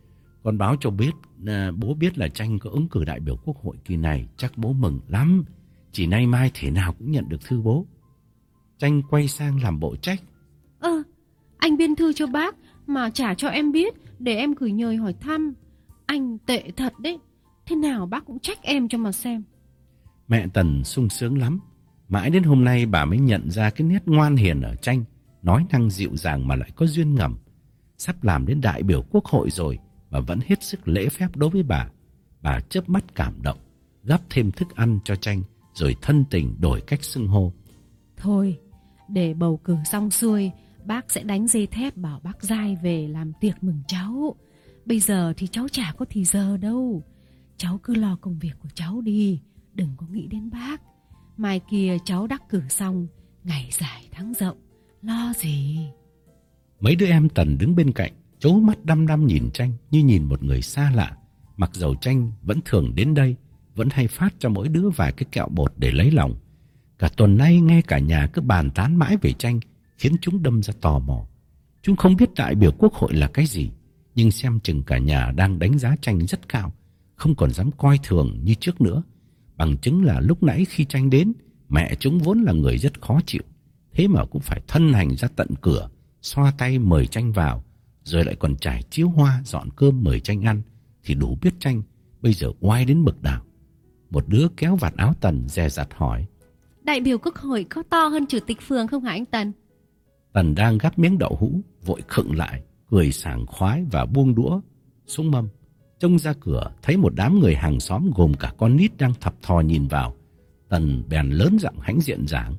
Con báo cho biết, à, bố biết là Tranh có ứng cử đại biểu quốc hội kỳ này, chắc bố mừng lắm. Chỉ nay mai thế nào cũng nhận được thư bố. Tranh quay sang làm bộ trách. Ơ, ờ, anh biên thư cho bác mà chả cho em biết để em gửi nhời hỏi thăm. Anh tệ thật đấy. Thế nào bác cũng trách em cho mà xem. Mẹ Tần sung sướng lắm. Mãi đến hôm nay bà mới nhận ra cái nét ngoan hiền ở Tranh, nói năng dịu dàng mà lại có duyên ngầm. Sắp làm đến đại biểu quốc hội rồi mà vẫn hết sức lễ phép đối với bà. Bà chớp mắt cảm động, gắp thêm thức ăn cho Tranh, rồi thân tình đổi cách xưng hô. Thôi, để bầu cử xong xuôi, bác sẽ đánh dây thép bảo bác Giai về làm tiệc mừng cháu. Bây giờ thì cháu chả có thì giờ đâu. Cháu cứ lo công việc của cháu đi, đừng có nghĩ đến bác. Mai kia cháu đắc cử xong, ngày dài tháng rộng, lo gì. Mấy đứa em Tần đứng bên cạnh, trố mắt đăm đăm nhìn Tranh như nhìn một người xa lạ. Mặc dầu Tranh vẫn thường đến đây, vẫn hay phát cho mỗi đứa vài cái kẹo bột để lấy lòng. Cả tuần nay nghe cả nhà cứ bàn tán mãi về Tranh, khiến chúng đâm ra tò mò. Chúng không biết đại biểu quốc hội là cái gì, nhưng xem chừng cả nhà đang đánh giá Tranh rất cao, không còn dám coi thường như trước nữa. Bằng chứng là lúc nãy khi Tranh đến, mẹ chúng vốn là người rất khó chịu, thế mà cũng phải thân hành ra tận cửa, xoa tay mời Tranh vào, rồi lại còn trải chiếu hoa dọn cơm mời Tranh ăn, thì đủ biết Tranh bây giờ oai đến bực nào. Một đứa kéo vạt áo Tần dè dặt hỏi: Đại biểu quốc hội có to hơn chủ tịch phường không hả anh Tần? Tần đang gắp miếng đậu hũ, vội khựng lại, cười sảng khoái và buông đũa xuống mâm. Trông ra cửa thấy một đám người hàng xóm gồm cả con nít đang thập thò nhìn vào. Tần bèn lớn giọng hãnh diện giảng: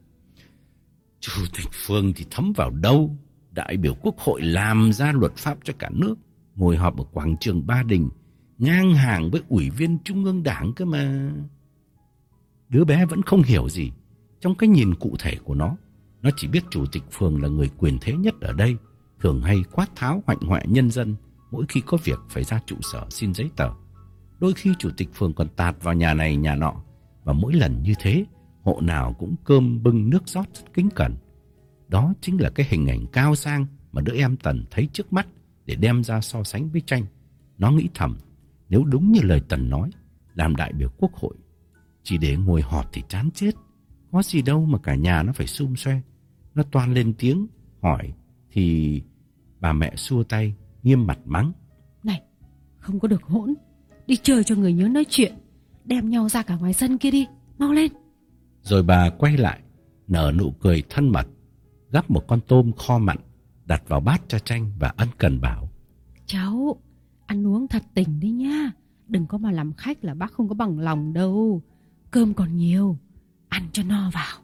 Chủ tịch phường thì thấm vào đâu? Đại biểu quốc hội làm ra luật pháp cho cả nước, ngồi họp ở quảng trường Ba Đình, ngang hàng với ủy viên Trung ương Đảng cơ mà. Đứa bé vẫn không hiểu gì. Trong cái nhìn cụ thể của nó, nó chỉ biết chủ tịch phường là người quyền thế nhất ở đây, thường hay quát tháo hoạnh hoẹ nhân dân mỗi khi có việc phải ra trụ sở xin giấy tờ. Đôi khi chủ tịch phường còn tạt vào nhà này nhà nọ, và mỗi lần như thế, hộ nào cũng cơm bưng nước rót rất kính cẩn. Đó chính là cái hình ảnh cao sang mà đứa em Tần thấy trước mắt để đem ra so sánh với Tranh. Nó nghĩ thầm, nếu đúng như lời Tần nói, làm đại biểu quốc hội chỉ để ngồi họp thì chán chết. Có gì đâu mà cả nhà nó phải sum xoe. Nó toan lên tiếng hỏi thì bà mẹ xua tay, nghiêm mặt mắng: Này, không có được hỗn, đi chơi cho người nhớ nói chuyện, đem nhau ra cả ngoài sân kia đi, mau lên. Rồi bà quay lại, nở nụ cười thân mật, gắp một con tôm kho mặn đặt vào bát cho Tranh và ân cần bảo: Cháu, ăn uống thật tình đi nha, đừng có mà làm khách là bác không có bằng lòng đâu. Cơm còn nhiều, ăn cho no vào.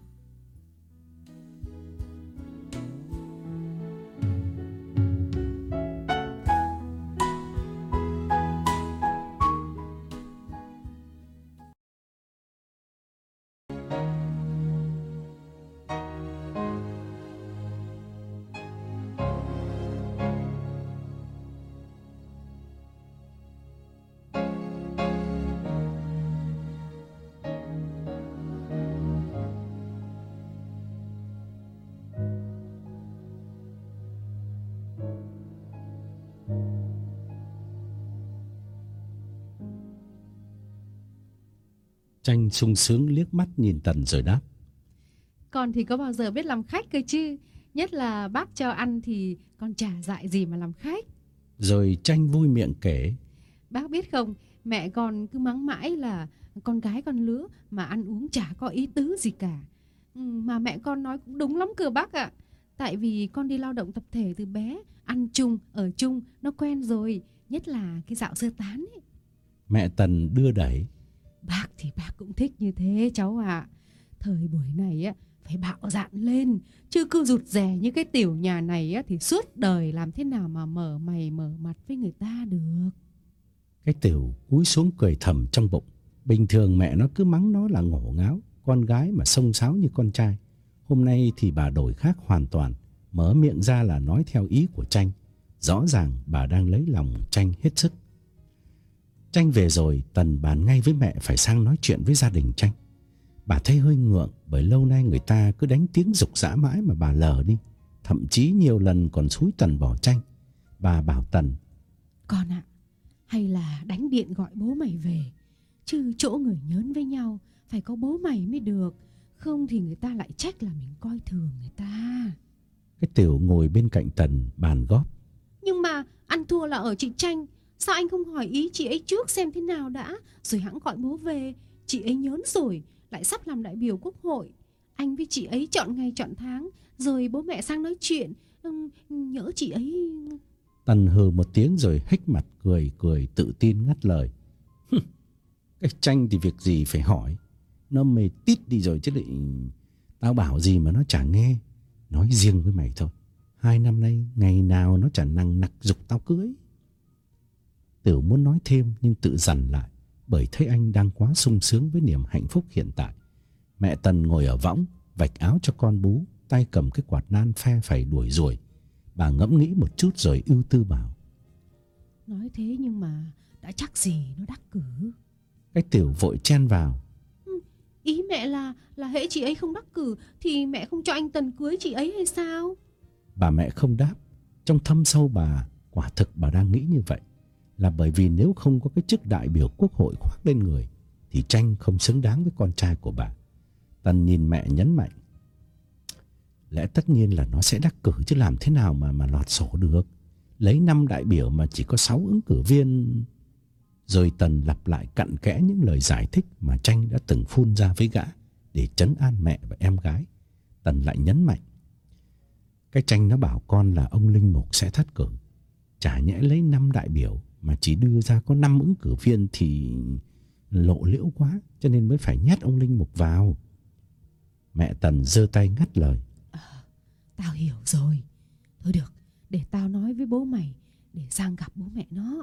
Tranh sung sướng liếc mắt nhìn Tần rồi đáp: Con thì có bao giờ biết làm khách cơ chứ. Nhất là bác cho ăn thì con chả dại gì mà làm khách. Rồi Tranh vui miệng kể: Bác biết không, mẹ con cứ mắng mãi là con gái con lứa mà ăn uống chả có ý tứ gì cả. Ừ, mà mẹ con nói cũng đúng lắm cơ bác ạ. Tại vì con đi lao động tập thể từ bé, ăn chung, ở chung, nó quen rồi. Nhất là cái dạo sơ tán ấy. Mẹ Tần đưa đẩy: Bác thì bác cũng thích như thế cháu ạ. Thời buổi này á phải bạo dạn lên, chứ cứ rụt rè như cái tiểu nhà này á thì suốt đời làm thế nào mà mở mày mở mặt với người ta được. Cái tiểu cúi xuống cười thầm trong bụng. Bình thường mẹ nó cứ mắng nó là ngổ ngáo, con gái mà xông xáo như con trai. Hôm nay thì bà đổi khác hoàn toàn, mở miệng ra là nói theo ý của Tranh. Rõ ràng bà đang lấy lòng Tranh hết sức. Tranh về rồi, Tần bàn ngay với mẹ phải sang nói chuyện với gia đình Tranh. Bà thấy hơi ngượng bởi lâu nay người ta cứ đánh tiếng rục rã mãi mà bà lờ đi. Thậm chí nhiều lần còn xúi Tần bỏ Tranh. Bà bảo Tần: Con ạ, Hay là đánh điện gọi bố mày về. Chứ chỗ người nhớn với nhau phải có bố mày mới được. Không thì người ta lại trách là mình coi thường người ta. Cái Tiểu ngồi bên cạnh Tần bàn góp. Nhưng mà ăn thua là ở chị Tranh. Sao anh không hỏi ý chị ấy trước xem thế nào đã, rồi hẵng gọi bố về. Chị ấy nhớn rồi, lại sắp làm đại biểu quốc hội. Anh với chị ấy chọn ngày chọn tháng, rồi bố mẹ sang nói chuyện. ừ, Nhỡ chị ấy... Tần hừ một tiếng rồi hếch mặt cười cười tự tin ngắt lời. Cái Tranh thì việc gì phải hỏi. Nó mê tít đi rồi chứ lại. Tao bảo gì mà nó chả nghe. Nói riêng với mày thôi, hai năm nay ngày nào nó chả nằng nặc giục tao cưới. Tiểu muốn nói thêm nhưng tự dằn lại, bởi thấy anh đang quá sung sướng với niềm hạnh phúc hiện tại. Mẹ Tần ngồi ở võng, vạch áo cho con bú, tay cầm cái quạt nan phe phẩy đuổi ruồi. Bà ngẫm nghĩ một chút rồi ưu tư bảo. Nói thế nhưng mà đã chắc gì nó đắc cử. Cái Tiểu vội chen vào. Ý mẹ là là hễ chị ấy không đắc cử thì mẹ không cho anh Tần cưới chị ấy hay sao? Bà mẹ không đáp. Trong thâm sâu bà, quả thực bà đang nghĩ như vậy. Là bởi vì nếu không có cái chức đại biểu quốc hội khoác lên người thì Tranh không xứng đáng với con trai của bà. Tần nhìn mẹ nhấn mạnh. Lẽ tất nhiên là nó sẽ đắc cử chứ làm thế nào mà mà lọt sổ được. Lấy năm đại biểu mà chỉ có sáu ứng cử viên. Rồi Tần lặp lại cặn kẽ những lời giải thích mà Tranh đã từng phun ra với gã để trấn an mẹ và em gái. Tần lại nhấn mạnh. Cái Tranh nó bảo con là ông Linh Mục sẽ thất cử. Chả nhẽ lấy năm đại biểu mà chỉ đưa ra có năm ứng cử viên thì lộ liễu quá, cho nên mới phải nhét ông Linh Mục vào. Mẹ Tần giơ tay ngắt lời. À, tao hiểu rồi. Thôi được, để tao nói với bố mày để sang gặp bố mẹ nó.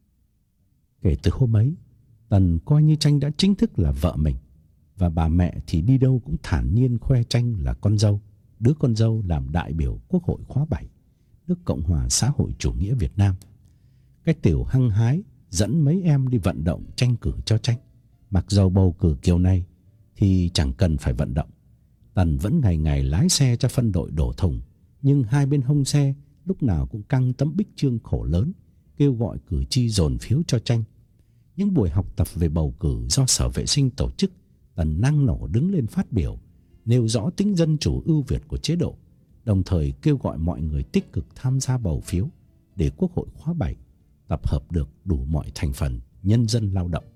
Kể từ hôm ấy, Tần coi như Tranh đã chính thức là vợ mình. Và bà mẹ thì đi đâu cũng thản nhiên khoe Tranh là con dâu, đứa con dâu làm đại biểu Quốc hội khóa bảy, nước Cộng hòa xã hội chủ nghĩa Việt Nam. Cái Tiểu hăng hái dẫn mấy em đi vận động tranh cử cho Tranh. Mặc dầu bầu cử kiểu này thì chẳng cần phải vận động. Tần vẫn ngày ngày lái xe cho phân đội đổ thùng, nhưng hai bên hông xe lúc nào cũng căng tấm bích chương khổ lớn kêu gọi cử tri dồn phiếu cho Tranh. Những buổi học tập về bầu cử do Sở Vệ sinh tổ chức, Tần năng nổ đứng lên phát biểu, nêu rõ tính dân chủ ưu việt của chế độ, đồng thời kêu gọi mọi người tích cực tham gia bầu phiếu để Quốc hội khóa bảy tập hợp được đủ mọi thành phần nhân dân lao động.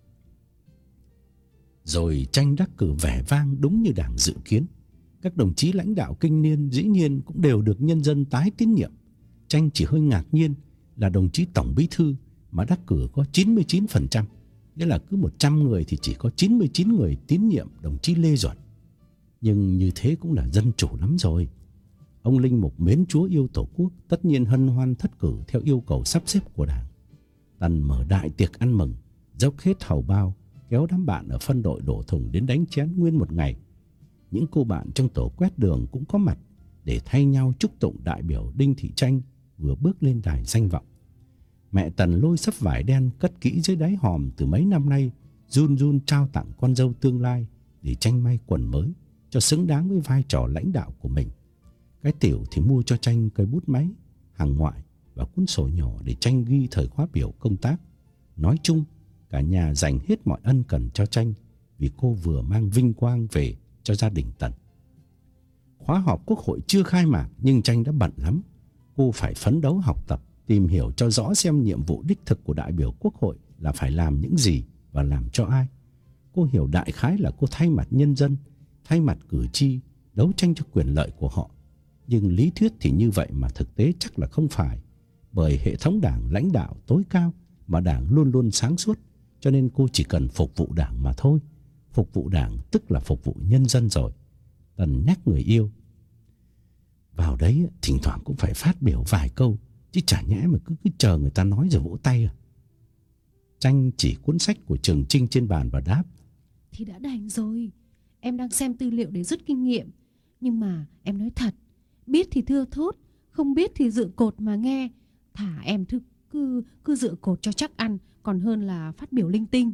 Rồi Tranh đắc cử vẻ vang đúng như Đảng dự kiến. Các đồng chí lãnh đạo kinh niên dĩ nhiên cũng đều được nhân dân tái tín nhiệm. Tranh chỉ hơi ngạc nhiên là đồng chí Tổng Bí thư mà đắc cử có chín mươi chín phần trăm, nghĩa là cứ một trăm người thì chỉ có chín mươi chín người tín nhiệm đồng chí Lê Duẩn. Nhưng như thế cũng là dân chủ lắm rồi. Ông Linh Mục mến Chúa yêu Tổ quốc, tất nhiên hân hoan thất cử theo yêu cầu sắp xếp của Đảng. Tần mở đại tiệc ăn mừng, dốc hết hầu bao, kéo đám bạn ở phân đội đổ thùng đến đánh chén nguyên một ngày. Những cô bạn trong tổ quét đường cũng có mặt để thay nhau chúc tụng đại biểu Đinh Thị Tranh vừa bước lên đài danh vọng. Mẹ Tần lôi sấp vải đen cất kỹ dưới đáy hòm từ mấy năm nay, run run trao tặng con dâu tương lai để Tranh may quần mới cho xứng đáng với vai trò lãnh đạo của mình. Cái Tiểu thì mua cho Tranh cây bút máy, hàng ngoại và cuốn sổ nhỏ để Tranh ghi thời khóa biểu công tác. Nói chung, cả nhà dành hết mọi ân cần cho Tranh vì cô vừa mang vinh quang về cho gia đình Tần. Khóa họp Quốc hội chưa khai mạc nhưng Tranh đã bận lắm. Cô phải phấn đấu học tập, tìm hiểu cho rõ xem nhiệm vụ đích thực của đại biểu Quốc hội là phải làm những gì và làm cho ai. Cô hiểu đại khái là cô thay mặt nhân dân, thay mặt cử tri, đấu tranh cho quyền lợi của họ. Nhưng lý thuyết thì như vậy mà thực tế chắc là không phải. Bởi hệ thống Đảng lãnh đạo tối cao mà Đảng luôn luôn sáng suốt, cho nên cô chỉ cần phục vụ Đảng mà thôi. Phục vụ Đảng tức là phục vụ nhân dân rồi. Tần nhắc người yêu. Vào đấy thỉnh thoảng cũng phải phát biểu vài câu, chứ chả nhẽ mà cứ, cứ chờ người ta nói rồi vỗ tay à. Tranh chỉ cuốn sách của Trường Chinh trên bàn và đáp. Thì đã đành rồi. Em đang xem tư liệu để rút kinh nghiệm. Nhưng mà em nói thật, biết thì thưa thốt, không biết thì dựa cột mà nghe. Thả em thư, cứ, cứ dựa cột cho chắc ăn, còn hơn là phát biểu linh tinh.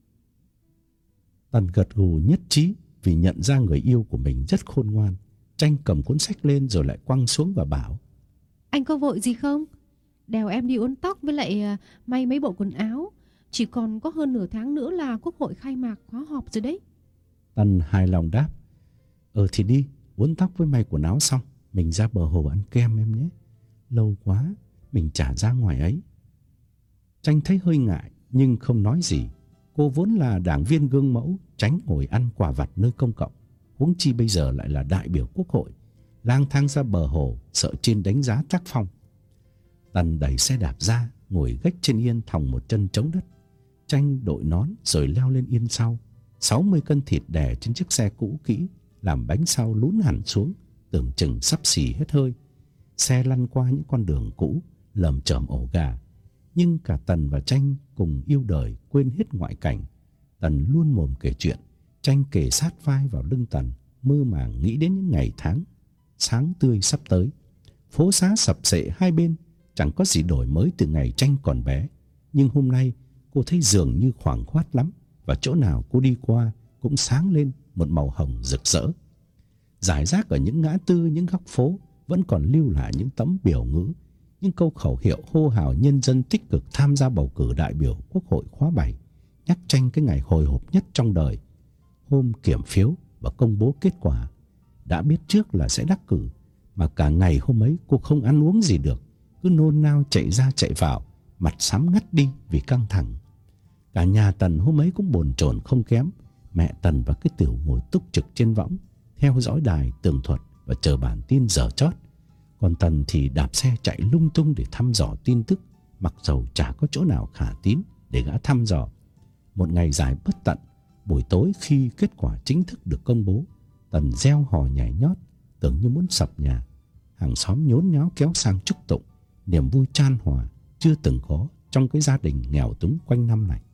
Tần gật gù nhất trí vì nhận ra người yêu của mình rất khôn ngoan. Tranh cầm cuốn sách lên rồi lại quăng xuống và bảo. Anh có vội gì không? đèo em đi uốn tóc với lại à, may mấy bộ quần áo. Chỉ còn có hơn nửa tháng nữa là Quốc hội khai mạc khóa họp rồi đấy. Tân hài lòng đáp: Ờ thì đi, uốn tóc với may quần áo xong, mình ra bờ hồ ăn kem em nhé. Lâu quá, mình chả ra ngoài ấy. Tranh thấy hơi ngại nhưng không nói gì. Cô vốn là đảng viên gương mẫu, tránh ngồi ăn quả vặt nơi công cộng. Huống chi bây giờ lại là đại biểu Quốc hội, lang thang ra bờ hồ sợ trên đánh giá tác phong. Tần đẩy xe đạp ra, ngồi gách trên yên thòng một chân chống đất. Tranh đội nón rồi leo lên yên sau. sáu mươi cân thịt đè trên chiếc xe cũ kỹ làm bánh sau lún hẳn xuống, tưởng chừng sắp xì hết hơi. Xe lăn qua những con đường cũ lởm chởm ổ gà. Nhưng cả Tần và Tranh cùng yêu đời, quên hết ngoại cảnh. Tần luôn mồm kể chuyện, Tranh kề sát vai vào lưng Tần, mơ màng nghĩ đến những ngày tháng sáng tươi sắp tới. Phố xá sập sệ hai bên, chẳng có gì đổi mới từ ngày Tranh còn bé. Nhưng hôm nay cô thấy dường như khoảng khoát lắm, và chỗ nào cô đi qua cũng sáng lên một màu hồng rực rỡ. Rải rác ở những ngã tư, những góc phố vẫn còn lưu lại những tấm biểu ngữ, những câu khẩu hiệu hô hào nhân dân tích cực tham gia bầu cử đại biểu Quốc hội khóa bảy, nhắc Tranh cái ngày hồi hộp nhất trong đời, hôm kiểm phiếu và công bố kết quả. Đã biết trước là sẽ đắc cử, mà cả ngày hôm ấy cô không ăn uống gì được, cứ nôn nao chạy ra chạy vào, mặt xám ngắt đi vì căng thẳng. Cả nhà Tần hôm ấy cũng bồn chồn không kém. Mẹ Tần và cái Tiểu ngồi túc trực trên võng, theo dõi đài tường thuật và chờ bản tin giờ chót. Còn Tần thì đạp xe chạy lung tung để thăm dò tin tức, mặc dầu chả có chỗ nào khả tín để gã thăm dò. Một ngày dài bất tận, buổi tối khi kết quả chính thức được công bố, Tần reo hò nhảy nhót, tưởng như muốn sập nhà. Hàng xóm nhốn nháo kéo sang chúc tụng, niềm vui chan hòa chưa từng có trong cái gia đình nghèo túng quanh năm này.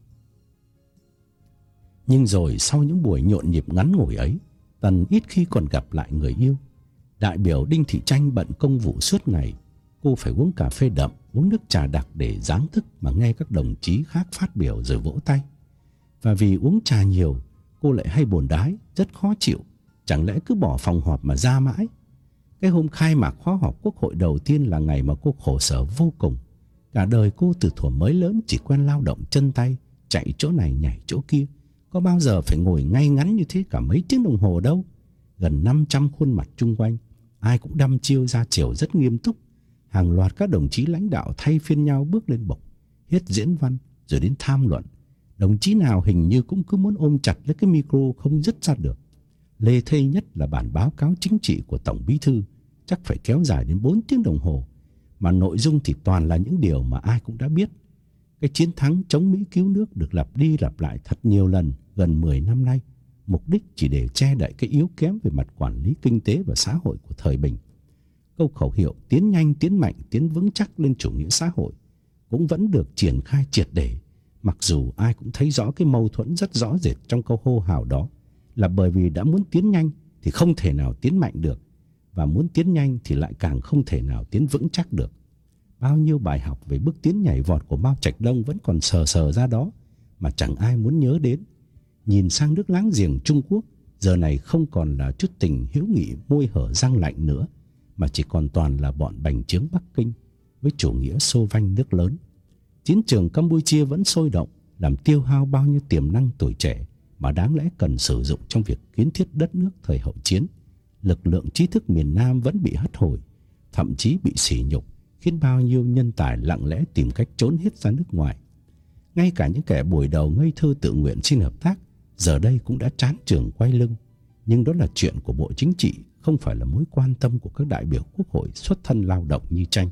Nhưng rồi sau những buổi nhộn nhịp ngắn ngủi ấy, Tần ít khi còn gặp lại người yêu. Đại biểu Đinh Thị Tranh bận công vụ suốt ngày. Cô phải uống cà phê đậm, uống nước trà đặc để giáng thức mà nghe các đồng chí khác phát biểu rồi vỗ tay. Và vì uống trà nhiều, cô lại hay buồn đái, rất khó chịu. Chẳng lẽ cứ bỏ phòng họp mà ra mãi? Cái hôm khai mạc khóa họp Quốc hội đầu tiên là ngày mà cô khổ sở vô cùng. Cả đời cô từ thuở mới lớn chỉ quen lao động chân tay, chạy chỗ này nhảy chỗ kia, có bao giờ phải ngồi ngay ngắn như thế cả mấy tiếng đồng hồ đâu. Gần năm trăm khuôn mặt chung quanh, ai cũng đăm chiêu ra chiều rất nghiêm túc. Hàng loạt các đồng chí lãnh đạo thay phiên nhau bước lên bục, hết diễn văn rồi đến tham luận. Đồng chí nào hình như cũng cứ muốn ôm chặt lấy cái micro không dứt ra được. Lê thê nhất là bản báo cáo chính trị của Tổng Bí thư, chắc phải kéo dài đến bốn tiếng đồng hồ, mà nội dung thì toàn là những điều mà ai cũng đã biết. Cái chiến thắng chống Mỹ cứu nước được lặp đi lặp lại thật nhiều lần gần mười năm nay, mục đích chỉ để che đậy cái yếu kém về mặt quản lý kinh tế và xã hội của thời Bình. Câu khẩu hiệu tiến nhanh, tiến mạnh, tiến vững chắc lên chủ nghĩa xã hội cũng vẫn được triển khai triệt để, mặc dù ai cũng thấy rõ cái mâu thuẫn rất rõ rệt trong câu hô hào đó, là bởi vì đã muốn tiến nhanh thì không thể nào tiến mạnh được, và muốn tiến nhanh thì lại càng không thể nào tiến vững chắc được. Bao nhiêu bài học về bước tiến nhảy vọt của Mao Trạch Đông vẫn còn sờ sờ ra đó mà chẳng ai muốn nhớ đến. Nhìn sang nước láng giềng Trung Quốc, giờ này không còn là chút tình hữu nghị môi hở răng lạnh nữa, mà chỉ còn toàn là bọn bành trướng Bắc Kinh với chủ nghĩa xô vanh nước lớn. Chiến trường Campuchia vẫn sôi động, làm tiêu hao bao nhiêu tiềm năng tuổi trẻ mà đáng lẽ cần sử dụng trong việc kiến thiết đất nước thời hậu chiến. Lực lượng trí thức miền Nam vẫn bị hất hủi, thậm chí bị sỉ nhục, khiến bao nhiêu nhân tài lặng lẽ tìm cách trốn hết ra nước ngoài. Ngay cả những kẻ buổi đầu ngây thơ tự nguyện xin hợp tác, giờ đây cũng đã chán chường quay lưng. Nhưng đó là chuyện của Bộ Chính trị, không phải là mối quan tâm của các đại biểu Quốc hội xuất thân lao động như Tranh.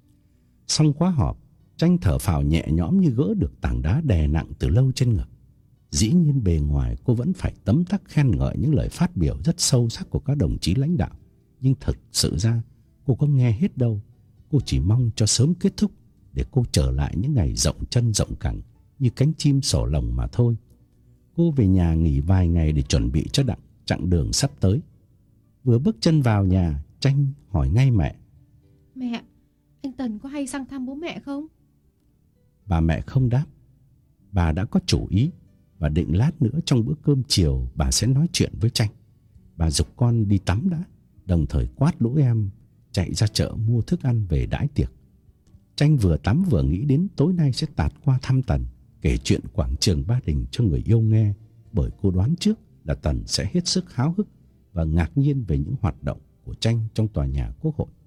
Xong khóa họp, Tranh thở phào nhẹ nhõm như gỡ được tảng đá đè nặng từ lâu trên ngực. Dĩ nhiên bề ngoài cô vẫn phải tấm tắc khen ngợi những lời phát biểu rất sâu sắc của các đồng chí lãnh đạo, nhưng thực sự ra cô có nghe hết đâu. Cô chỉ mong cho sớm kết thúc để cô trở lại những ngày rộng chân rộng cẳng như cánh chim sổ lồng mà thôi. Cô về nhà nghỉ vài ngày để chuẩn bị cho đặng chặng đường sắp tới. Vừa bước chân vào nhà, Tranh hỏi ngay mẹ: Mẹ, anh Tần có hay sang thăm bố mẹ không? Bà mẹ không đáp. Bà đã có chủ ý và định lát nữa trong bữa cơm chiều bà sẽ nói chuyện với Tranh. Bà giục con đi tắm đã, đồng thời quát lũ em chạy ra chợ mua thức ăn về đãi tiệc. Tranh vừa tắm vừa nghĩ đến tối nay sẽ tạt qua thăm Tần, kể chuyện quảng trường Ba Đình cho người yêu nghe, bởi cô đoán trước là Tần sẽ hết sức háo hức và ngạc nhiên về những hoạt động của Tranh trong tòa nhà Quốc hội.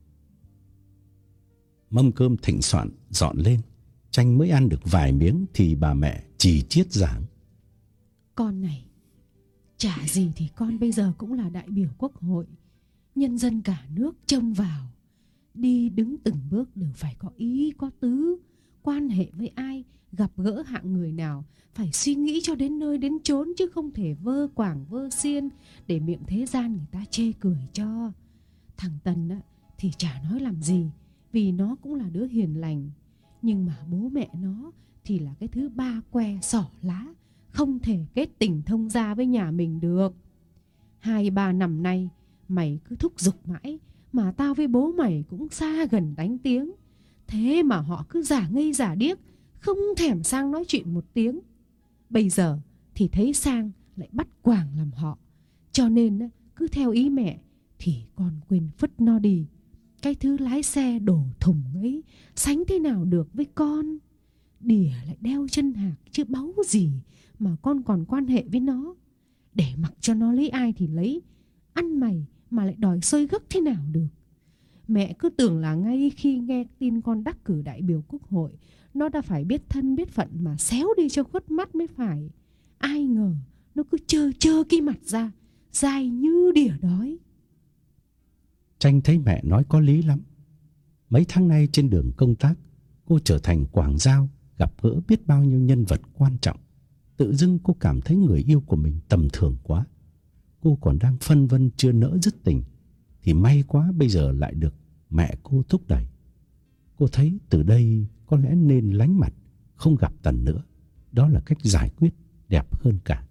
Mâm cơm thịnh soạn dọn lên, Tranh mới ăn được vài miếng thì bà mẹ chỉ chiết giảng: Con này, chả gì thì con bây giờ cũng là đại biểu Quốc hội. Nhân dân cả nước trông vào. Đi đứng từng bước đều phải có ý có tứ. Quan hệ với ai, gặp gỡ hạng người nào, phải suy nghĩ cho đến nơi đến chốn, chứ không thể vơ quảng vơ xiên để miệng thế gian người ta chê cười cho. Thằng Tần á, thì chả nói làm gì, vì nó cũng là đứa hiền lành. Nhưng mà bố mẹ nó thì là cái thứ ba que xỏ lá, không thể kết tình thông gia với nhà mình được. Hai ba năm nay mày cứ thúc giục mãi, mà tao với bố mày cũng xa gần đánh tiếng. Thế mà họ cứ giả ngây giả điếc, không thèm sang nói chuyện một tiếng. Bây giờ thì thấy sang lại bắt quàng làm họ. Cho nên cứ theo ý mẹ thì con quên phứt nó đi. Cái thứ lái xe đổ thùng ấy sánh thế nào được với con. Đỉa lại đeo chân hạc chứ báu gì mà con còn quan hệ với nó. Để mặc cho nó lấy ai thì lấy, ăn mày mà lại đòi xơi gấc thế nào được. Mẹ cứ tưởng là ngay khi nghe tin con đắc cử đại biểu Quốc hội, nó đã phải biết thân biết phận mà xéo đi cho khuất mắt mới phải. Ai ngờ nó cứ trơ trơ cái mặt ra, dai như đỉa đói. Tranh thấy mẹ nói có lý lắm. Mấy tháng nay trên đường công tác, cô trở thành quảng giao, gặp gỡ biết bao nhiêu nhân vật quan trọng. Tự dưng cô cảm thấy người yêu của mình tầm thường quá. Cô còn đang phân vân chưa nỡ dứt tình, thì may quá bây giờ lại được mẹ cô thúc đẩy. Cô thấy từ đây có lẽ nên lánh mặt, không gặp Tần nữa. Đó là cách giải quyết đẹp hơn cả.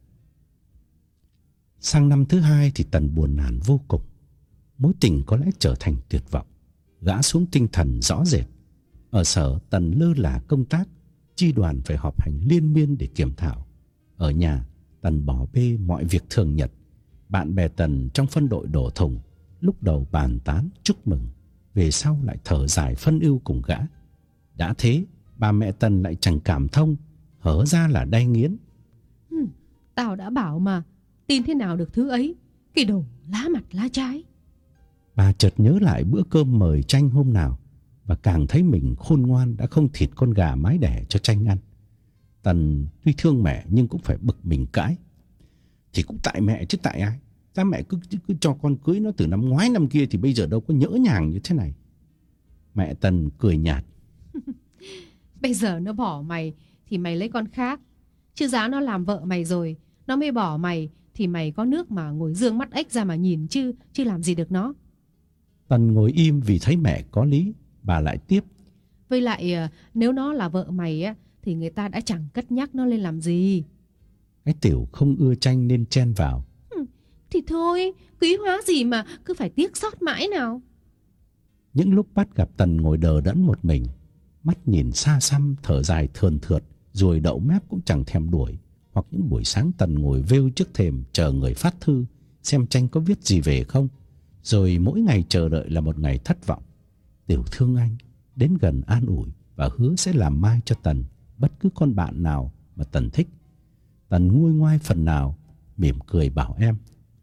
Sang năm thứ hai thì Tần buồn nản vô cùng. Mối tình có lẽ trở thành tuyệt vọng, gã xuống tinh thần rõ rệt. Ở sở Tần lơ là công tác, chi đoàn phải họp hành liên miên để kiểm thảo. Ở nhà Tần bỏ bê mọi việc thường nhật. Bạn bè Tần trong phân đội đổ thùng, lúc đầu bàn tán chúc mừng, về sau lại thở dài phân ưu cùng gã. Đã thế bà mẹ Tần lại chẳng cảm thông, hở ra là đay nghiến. ừ, Tao đã bảo mà, tin thế nào được thứ ấy, cái đồ lá mặt lá trái. Bà chợt nhớ lại bữa cơm mời Tranh hôm nào, và càng thấy mình khôn ngoan đã không thịt con gà mái đẻ cho Tranh ăn. Tần tuy thương mẹ nhưng cũng phải bực mình cãi. Thì cũng tại mẹ chứ tại ai. Cha mẹ cứ, cứ cho con cưới nó từ năm ngoái năm kia thì bây giờ đâu có nhỡ nhàng như thế này. Mẹ Tần cười nhạt. Bây giờ nó bỏ mày thì mày lấy con khác. Chứ giá nó làm vợ mày rồi, nó mới bỏ mày, thì mày có nước mà ngồi dương mắt ếch ra mà nhìn chứ, chứ làm gì được nó. Tần ngồi im vì thấy mẹ có lý. Bà lại tiếp. Với lại nếu nó là vợ mày á, thì người ta đã chẳng cất nhắc nó lên làm gì. Cái Tiểu không ưa Tranh nên chen vào. ừ, Thì thôi, quý hóa gì mà cứ phải tiếc xót mãi nào. Những lúc bắt gặp Tần ngồi đờ đẫn một mình, mắt nhìn xa xăm, thở dài thườn thượt, ruồi đậu mép cũng chẳng thèm đuổi. Hoặc những buổi sáng Tần ngồi vêu trước thềm chờ người phát thư, xem Tranh có viết gì về không. Rồi mỗi ngày chờ đợi là một ngày thất vọng. Tiểu thương anh, đến gần an ủi và hứa sẽ làm mai cho Tần bất cứ con bạn nào mà Tần thích. Tần nguôi ngoai phần nào, mỉm cười bảo em.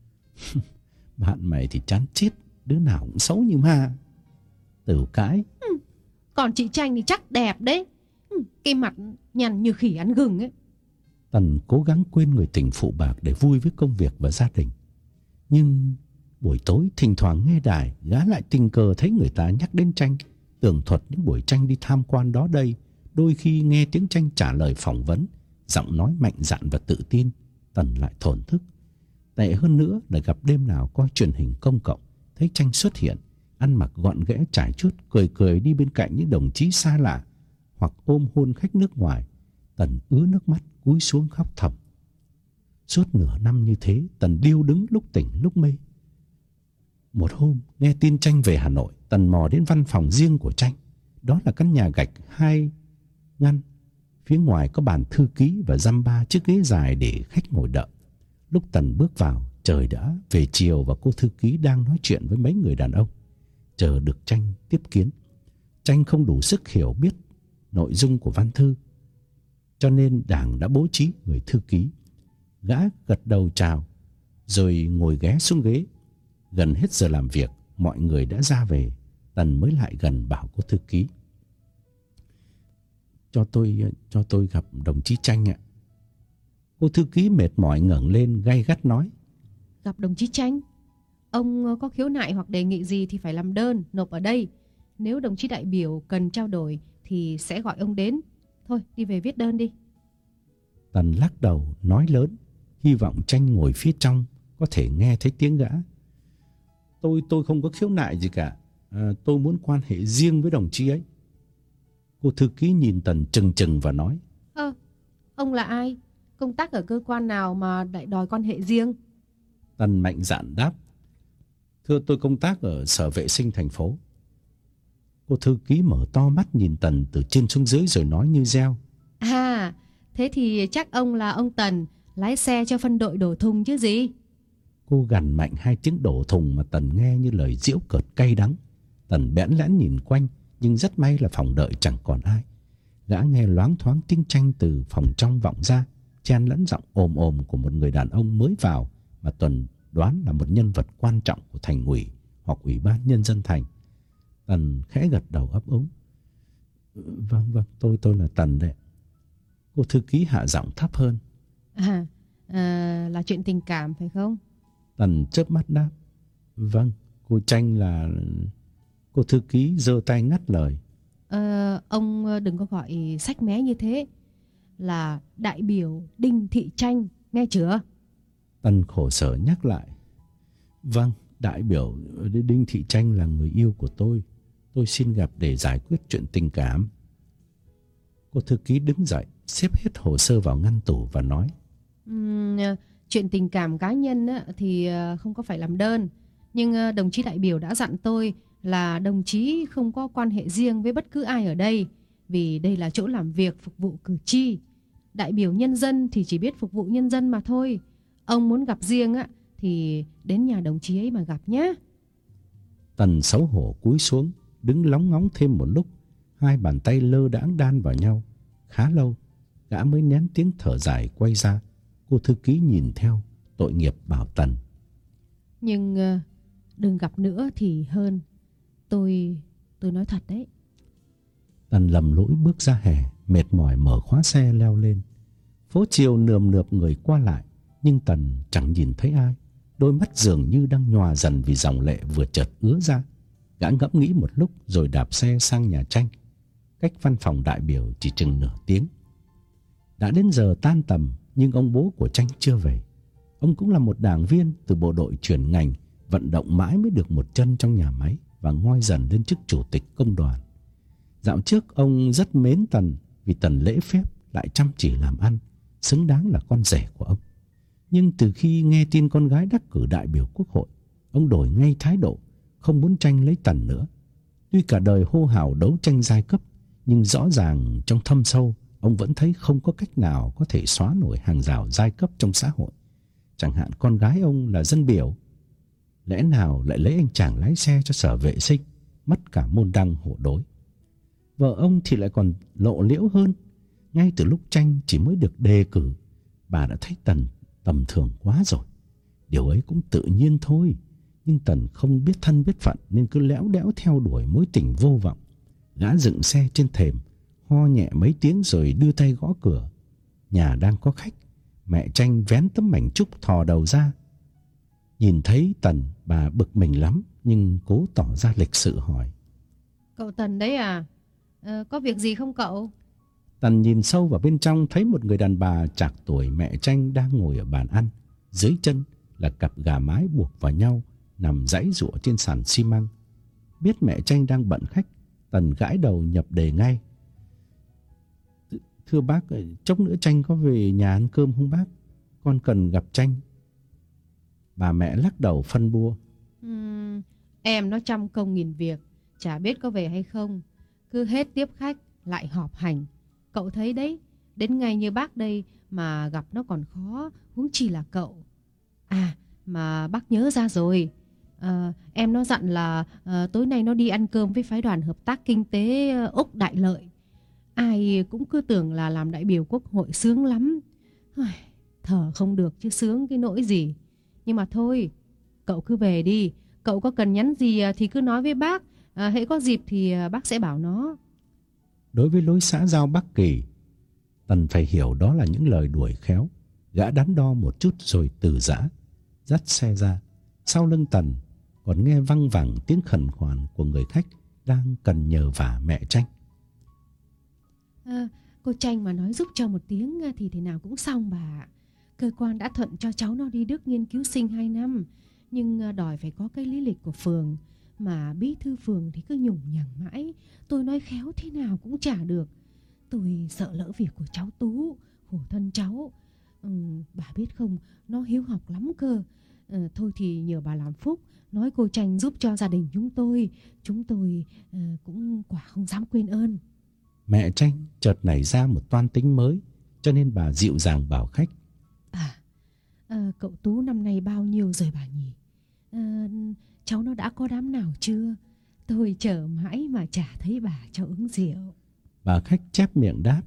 Bạn mày thì chán chết, đứa nào cũng xấu như ma. Tiểu cãi. ừ, Còn chị Tranh thì chắc đẹp đấy. ừ, Cái mặt nhằn như khỉ ăn gừng ấy. Tần cố gắng quên người tình phụ bạc để vui với công việc và gia đình. Nhưng buổi tối thỉnh thoảng nghe đài, gã lại tình cờ thấy người ta nhắc đến Tranh, tường thuật những buổi Tranh đi tham quan đó đây. Đôi khi nghe tiếng Tranh trả lời phỏng vấn, giọng nói mạnh dạn và tự tin, Tần lại thổn thức. Tệ hơn nữa là gặp đêm nào coi truyền hình công cộng, thấy Tranh xuất hiện, ăn mặc gọn ghẽ trải chuốt, cười cười đi bên cạnh những đồng chí xa lạ, hoặc ôm hôn khách nước ngoài. Tần ứa nước mắt cúi xuống khóc thầm. Suốt nửa năm như thế, Tần điêu đứng lúc tỉnh lúc mê. Một hôm nghe tin Tranh về Hà Nội, Tần mò đến văn phòng riêng của Tranh. Đó là căn nhà gạch hai ngăn, phía ngoài có bàn thư ký và dăm ba chiếc ghế dài để khách ngồi đợi. Lúc Tần bước vào, trời đã về chiều và cô thư ký đang nói chuyện với mấy người đàn ông, chờ được Tranh tiếp kiến. Tranh không đủ sức hiểu biết nội dung của văn thư, cho nên Đảng đã bố trí người thư ký. Gã gật đầu chào rồi ngồi ghé xuống ghế. Gần hết giờ làm việc, mọi người đã ra về. Tần mới lại gần bảo cô thư ký: Cho tôi cho tôi gặp đồng chí Tranh ạ. Cô thư ký mệt mỏi ngẩng lên gay gắt nói: Gặp đồng chí Tranh? Ông có khiếu nại hoặc đề nghị gì thì phải làm đơn, nộp ở đây. Nếu đồng chí đại biểu cần trao đổi thì sẽ gọi ông đến. Thôi, đi về viết đơn đi. Tần lắc đầu nói lớn, hy vọng Tranh ngồi phía trong có thể nghe thấy tiếng gã. Tôi tôi không có khiếu nại gì cả. À, tôi muốn quan hệ riêng với đồng chí ấy. Cô thư ký nhìn Tần chừng chừng và nói: Ơ, ông là ai? Công tác ở cơ quan nào mà lại đòi quan hệ riêng? Tần mạnh dạn đáp: Thưa, tôi công tác ở Sở Vệ sinh thành phố. Cô thư ký mở to mắt nhìn Tần từ trên xuống dưới rồi nói như reo: À, thế thì chắc ông là ông Tần, lái xe cho phân đội đổ thùng chứ gì? Cô gằn mạnh hai tiếng đổ thùng mà Tần nghe như lời giễu cợt cay đắng. Tần bẽn lẽn nhìn quanh, nhưng rất may là phòng đợi chẳng còn ai. Gã nghe loáng thoáng tiếng Tranh từ phòng trong vọng ra, chen lẫn giọng ồm ồm của một người đàn ông mới vào mà Tần đoán là một nhân vật quan trọng của thành ủy hoặc ủy ban nhân dân thành. Tần khẽ gật đầu ấp úng: Vâng vâng, tôi tôi là Tần đấy. Cô thư ký hạ giọng thấp hơn: À, à là chuyện tình cảm phải không? Tần chớp mắt đáp: Vâng, cô Tranh là... Cô thư ký giơ tay ngắt lời: Ờ, ông đừng có gọi sách mé như thế. Là đại biểu Đinh Thị Tranh, nghe chưa? Tần khổ sở nhắc lại: Vâng, đại biểu Đinh Thị Tranh là người yêu của tôi. Tôi xin gặp để giải quyết chuyện tình cảm. Cô thư ký đứng dậy, xếp hết hồ sơ vào ngăn tủ và nói: uhm, Chuyện tình cảm cá nhân thì không có phải làm đơn. Nhưng đồng chí đại biểu đã dặn tôi là đồng chí không có quan hệ riêng với bất cứ ai ở đây, vì đây là chỗ làm việc phục vụ cử tri. Đại biểu nhân dân thì chỉ biết phục vụ nhân dân mà thôi. Ông muốn gặp riêng á thì đến nhà đồng chí ấy mà gặp nhé. Tần xấu hổ cúi xuống, đứng lóng ngóng thêm một lúc. Hai bàn tay lơ đãng đan vào nhau khá lâu, gã mới nén tiếng thở dài quay ra. Cô thư ký nhìn theo, tội nghiệp bảo Tần: Nhưng uh, đừng gặp nữa thì hơn. Tôi tôi nói thật đấy. Tần lầm lũi bước ra hè, mệt mỏi mở khóa xe leo lên. Phố chiều nườm nượp người qua lại, nhưng Tần chẳng nhìn thấy ai. Đôi mắt dường như đang nhòa dần vì dòng lệ vừa chợt ứa ra. Gã ngẫm nghĩ một lúc rồi đạp xe sang nhà Tranh, cách văn phòng đại biểu chỉ chừng nửa tiếng. Đã đến giờ tan tầm, nhưng ông bố của Tranh chưa về. Ông cũng là một đảng viên từ bộ đội chuyển ngành, vận động mãi mới được một chân trong nhà máy và ngoi dần lên chức chủ tịch công đoàn. Dạo trước ông rất mến Tần vì Tần lễ phép lại chăm chỉ làm ăn, xứng đáng là con rể của ông. Nhưng từ khi nghe tin con gái đắc cử đại biểu quốc hội, ông đổi ngay thái độ, không muốn tranh lấy Tần nữa. Tuy cả đời hô hào đấu tranh giai cấp, nhưng rõ ràng trong thâm sâu ông vẫn thấy không có cách nào có thể xóa nổi hàng rào giai cấp trong xã hội. Chẳng hạn con gái ông là dân biểu, lẽ nào lại lấy anh chàng lái xe cho Sở Vệ sinh, mất cả môn đăng hộ đối. Vợ ông thì lại còn lộ liễu hơn. Ngay từ lúc Tranh chỉ mới được đề cử, bà đã thấy Tần tầm thường quá rồi. Điều ấy cũng tự nhiên thôi, nhưng Tần không biết thân biết phận nên cứ léo đẽo theo đuổi mối tình vô vọng. Gã dựng xe trên thềm, ho nhẹ mấy tiếng rồi đưa tay gõ cửa. Nhà đang có khách. Mẹ Tranh vén tấm mảnh trúc thò đầu ra. Nhìn thấy Tần, bà bực mình lắm, nhưng cố tỏ ra lịch sự hỏi: Cậu Tần đấy à? Ờ, có việc gì không cậu? Tần nhìn sâu vào bên trong, thấy một người đàn bà trạc tuổi mẹ Tranh đang ngồi ở bàn ăn. Dưới chân là cặp gà mái buộc vào nhau, nằm giãy giụa trên sàn xi măng. Biết mẹ Tranh đang bận khách, Tần gãi đầu nhập đề ngay: Thưa bác, chốc nữa Tranh có về nhà ăn cơm không bác? Con cần gặp Tranh. Bà mẹ lắc đầu phân bua: uhm, Em nó trăm công nghìn việc, chả biết có về hay không. Cứ hết tiếp khách lại họp hành. Cậu thấy đấy, đến ngày như bác đây mà gặp nó còn khó, huống chi là cậu. À mà bác nhớ ra rồi, Ờ, em nó dặn là ờ, tối nay nó đi ăn cơm với phái đoàn hợp tác kinh tế ờ, Úc Đại Lợi. Ai cũng cứ tưởng là làm đại biểu quốc hội sướng lắm. Ai, thở không được chứ sướng cái nỗi gì. Nhưng mà thôi, cậu cứ về đi. Cậu có cần nhắn gì thì cứ nói với bác. À, hễ có dịp thì bác sẽ bảo nó. Đối với lối xã giao Bắc Kỳ, Tần phải hiểu đó là những lời đuổi khéo. Gã đắn đo một chút rồi từ giã, dắt xe ra. Sau lưng Tần còn nghe văng vẳng tiếng khẩn khoản của người khách đang cần nhờ vả mẹ Tranh. À, cô Tranh mà nói giúp cho một tiếng thì thế nào cũng xong bà. Cơ quan đã thuận cho cháu nó đi Đức nghiên cứu sinh hai năm, nhưng đòi phải có cái lý lịch của phường. Mà bí thư phường thì cứ nhủng nhằng mãi. Tôi nói khéo thế nào cũng chả được. Tôi sợ lỡ việc của cháu Tú, khổ thân cháu. ừ, Bà biết không, nó hiếu học lắm cơ. ừ, Thôi thì nhờ bà làm phúc, nói cô Tranh giúp cho gia đình chúng tôi. Chúng tôi uh, cũng quả không dám quên ơn. Mẹ Tranh chợt nảy ra một toan tính mới, cho nên bà dịu dàng bảo khách. À, à cậu Tú năm nay bao nhiêu rồi bà nhỉ? À, cháu nó đã có đám nào chưa? Tôi chờ mãi mà chả thấy bà cho uống rượu. Bà khách chép miệng đáp.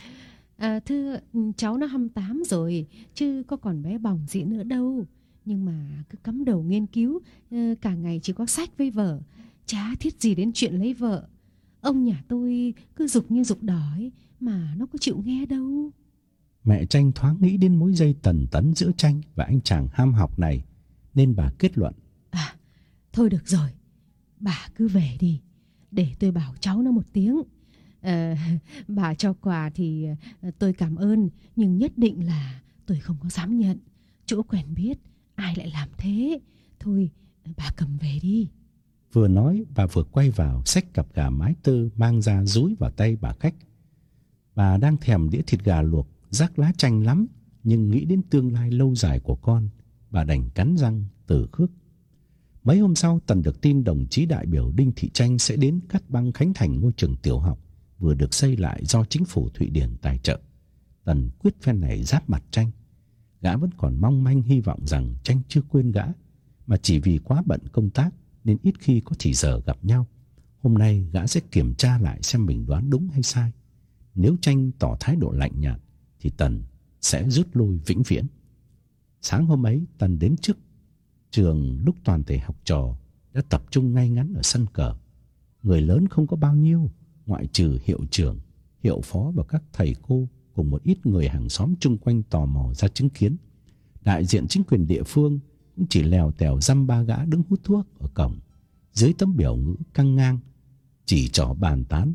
À, thưa, cháu nó hai mươi tám rồi, chứ có còn bé bỏng gì nữa đâu. Nhưng mà cứ cắm đầu nghiên cứu, cả ngày chỉ có sách với vở, chả thiết gì đến chuyện lấy vợ. Ông nhà tôi cứ giục như giục đòi mà nó có chịu nghe đâu. Mẹ Tranh thoáng nghĩ đến mối dây tần tấn giữa Tranh và anh chàng ham học này, nên bà kết luận. À, thôi được rồi, bà cứ về đi, để tôi bảo cháu nó một tiếng. à, Bà cho quà thì tôi cảm ơn, nhưng nhất định là tôi không có dám nhận. Chỗ quen biết ai lại làm thế. Thôi bà cầm về đi. Vừa nói bà vừa quay vào xách cặp gà mái tơ mang ra dúi vào tay bà khách. Bà đang thèm đĩa thịt gà luộc rắc lá chanh lắm, nhưng nghĩ đến tương lai lâu dài của con, bà đành cắn răng từ khước. Mấy hôm sau, Tần được tin đồng chí đại biểu Đinh Thị Tranh sẽ đến cắt băng khánh thành ngôi trường tiểu học vừa được xây lại do chính phủ Thụy Điển tài trợ. Tần quyết phen này giáp mặt Tranh. Gã vẫn còn mong manh hy vọng rằng Tranh chưa quên gã, mà chỉ vì quá bận công tác nên ít khi có thì giờ gặp nhau. Hôm nay gã sẽ kiểm tra lại xem mình đoán đúng hay sai. Nếu Tranh tỏ thái độ lạnh nhạt thì Tần sẽ rút lui vĩnh viễn. Sáng hôm ấy, Tần đến trước trường lúc toàn thể học trò đã tập trung ngay ngắn ở sân cờ. Người lớn không có bao nhiêu, ngoại trừ hiệu trưởng, hiệu phó và các thầy cô cùng một ít người hàng xóm chung quanh tò mò ra chứng kiến. Đại diện chính quyền địa phương cũng chỉ lèo tèo dăm ba gã đứng hút thuốc ở cổng, dưới tấm biểu ngữ căng ngang chỉ trỏ bàn tán